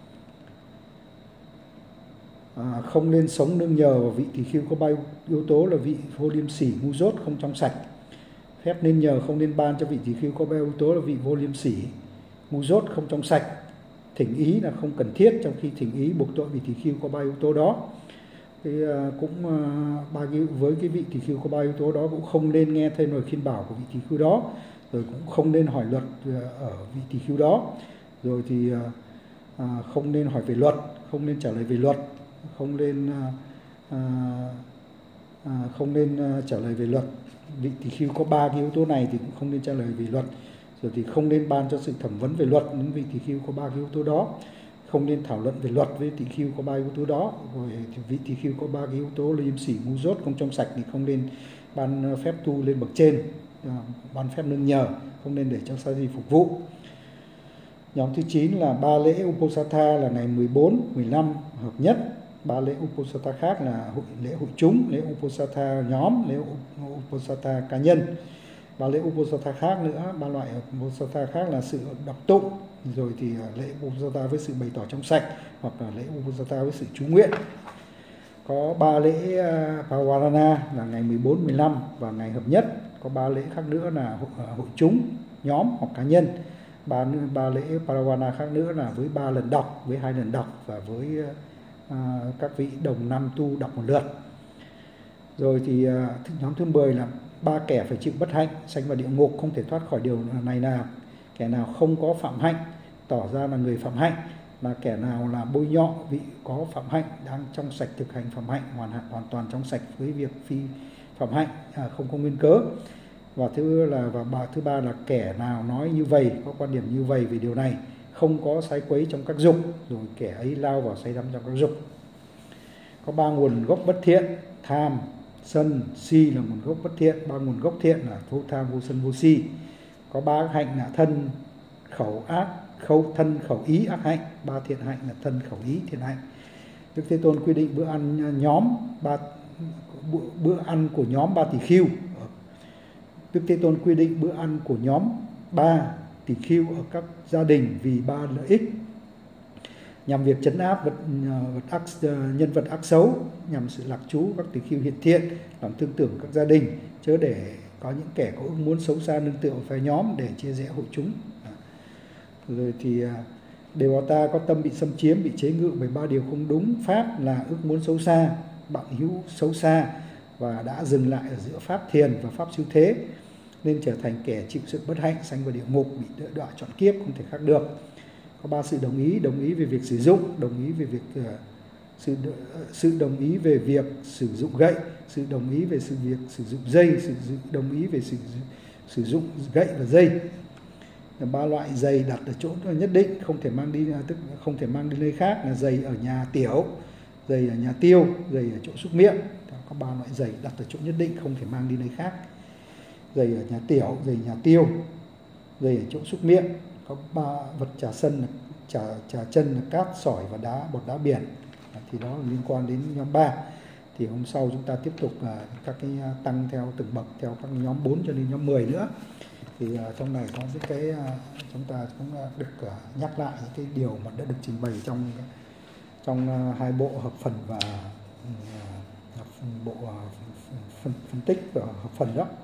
À, không nên sống nương nhờ vào vị tỳ khưu có ba yếu tố là vị vô liêm sỉ, ngu dốt, không trong sạch. Phép nên nhờ không nên ban cho vị tỳ khưu có ba yếu tố là vị vô liêm sỉ, ngu dốt, không trong sạch. Thỉnh ý là không cần thiết, trong khi thỉnh ý buộc tội vị tỳ khưu có ba yếu tố đó. Thì cũng ba với cái vị tỳ khưu có ba yếu tố đó cũng không nên nghe thêm lời khuyên bảo của vị tỳ khưu đó, rồi cũng không nên hỏi luật ở vị tỳ khưu đó, rồi thì à, không nên hỏi về luật, không nên trả lời về luật, không nên à, à, không nên trả lời về luật. Vị tỳ khưu có ba cái yếu tố này thì cũng không nên trả lời về luật. Rồi thì không nên ban cho sự thẩm vấn về luật những vị tỳ khưu có ba cái yếu tố đó. Không nên thảo luận về luật với tỳ khưu có ba yếu tố đó. Rồi vị tỳ khưu có ba cái yếu tố là liêm sỉ, ngu dốt, không trong sạch thì không nên ban phép tu lên bậc trên, ban phép nương nhờ, không nên để cho sa di phục vụ. Nhóm thứ chín là ba lễ Uposatha là ngày mười bốn, mười lăm hợp nhất. Ba lễ Uposatha khác là hội, lễ hội chúng, lễ Uposatha nhóm, lễ Uposatha cá nhân. Ba lễ Uposatha khác nữa, ba loại Uposatha khác là sự đọc tụng, rồi thì lễ Uposatha với sự bày tỏ trong sạch, hoặc là lễ Uposatha với sự chú nguyện. Có ba lễ Pavarana là ngày mười bốn, mười lăm và ngày hợp nhất. Có ba lễ khác nữa là hội chúng, nhóm hoặc cá nhân. Ba, ba lễ Paravana khác nữa là với ba lần đọc, với hai lần đọc và với à, các vị đồng năm tu đọc một lượt. Rồi thì à, nhóm thứ mười là ba kẻ phải chịu bất hạnh, sanh vào địa ngục, không thể thoát khỏi điều này nào. Kẻ nào không có phạm hạnh tỏ ra là người phạm hạnh, là kẻ nào là bôi nhọ vị có phạm hạnh đang trong sạch thực hành phạm hạnh, hoàn hoàn toàn trong sạch với việc phi phạm hạnh, à, không có nguyên cớ. Và thứ là và bà thứ ba là kẻ nào nói như vậy, có quan điểm như vậy về điều này, không có sai quấy trong các dục, rồi kẻ ấy lao vào say đắm trong các dục. Có ba nguồn gốc bất thiện: tham, sân, si là nguồn gốc bất thiện. Ba nguồn gốc thiện là vô tham, vô sân, vô si. Có ba hạnh là thân, khẩu, ác, khẩu, thân, khẩu, ý, ác hạnh. Ba thiện hạnh là thân, khẩu, ý, thiện hạnh. Đức Thế Tôn quy định bữa ăn nhóm ba bữa, bữa ăn của nhóm ba tỷ khưu. Đức Thế Tôn quy định bữa ăn của nhóm ba tỳ khưu ở các gia đình vì ba lợi ích: nhằm việc trấn áp vật, vật ác, nhân vật ác xấu, nhằm sự lạc trú các tỳ khưu hiện thiện, làm thương tưởng các gia đình, chớ để có những kẻ có ước muốn xấu xa nương tựa vào phe nhóm để chia rẽ hội chúng. Rồi thì Devata có tâm bị xâm chiếm, bị chế ngự bởi ba điều không đúng. Pháp là ước muốn xấu xa, bạn hữu xấu xa, và đã dừng lại ở giữa pháp thiền và pháp siêu thế, nên trở thành kẻ chịu sự bất hạnh, sanh vào địa ngục, bị đọa trọn kiếp, không thể khác được. Có ba sự đồng ý: đồng ý về việc sử dụng, đồng ý về việc uh, sự sự đồng ý về việc sử dụng gậy, sự đồng ý về sự việc sử dụng dây, sự đồng ý về sự sử dụng gậy và dây. Ba loại giày đặt ở chỗ nhất định, không thể mang đi, tức không thể mang đi nơi khác, là giày ở nhà tiểu, giày ở nhà tiêu, giày ở chỗ súc miệng. Có ba loại giày đặt ở chỗ nhất định, không thể mang đi nơi khác: giày ở nhà tiểu, giày nhà tiêu, giày ở chỗ súc miệng. Có ba vật trà sân, trà, trà chân là cát, sỏi và đá, bọt đá biển. Thì đó là liên quan đến nhóm ba. Thì hôm sau chúng ta tiếp tục uh, các cái tăng theo từng bậc, theo các nhóm bốn cho đến nhóm mười nữa. Thì uh, trong này có những cái uh, chúng ta cũng uh, được uh, nhắc lại những cái điều mà đã được trình bày trong trong uh, hai bộ hợp phần và uh, bộ uh, phân, phân tích và hợp phần đó.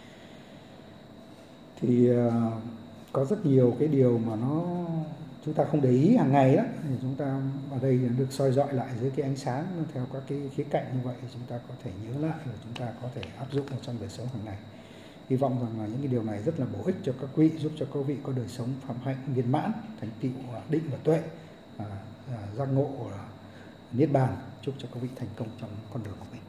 Thì uh, có rất nhiều cái điều mà nó chúng ta không để ý hàng ngày đó, thì chúng ta ở đây được soi dọi lại dưới cái ánh sáng theo các cái khía cạnh như vậy, thì chúng ta có thể nhớ lại và chúng ta có thể áp dụng vào trong đời sống hàng ngày. Hy vọng rằng là những cái điều này rất là bổ ích cho các vị, giúp cho các vị có đời sống phạm hạnh viên mãn, thành tựu định và tuệ, à, à, giác ngộ niết bàn. Chúc cho các vị thành công trong con đường của mình.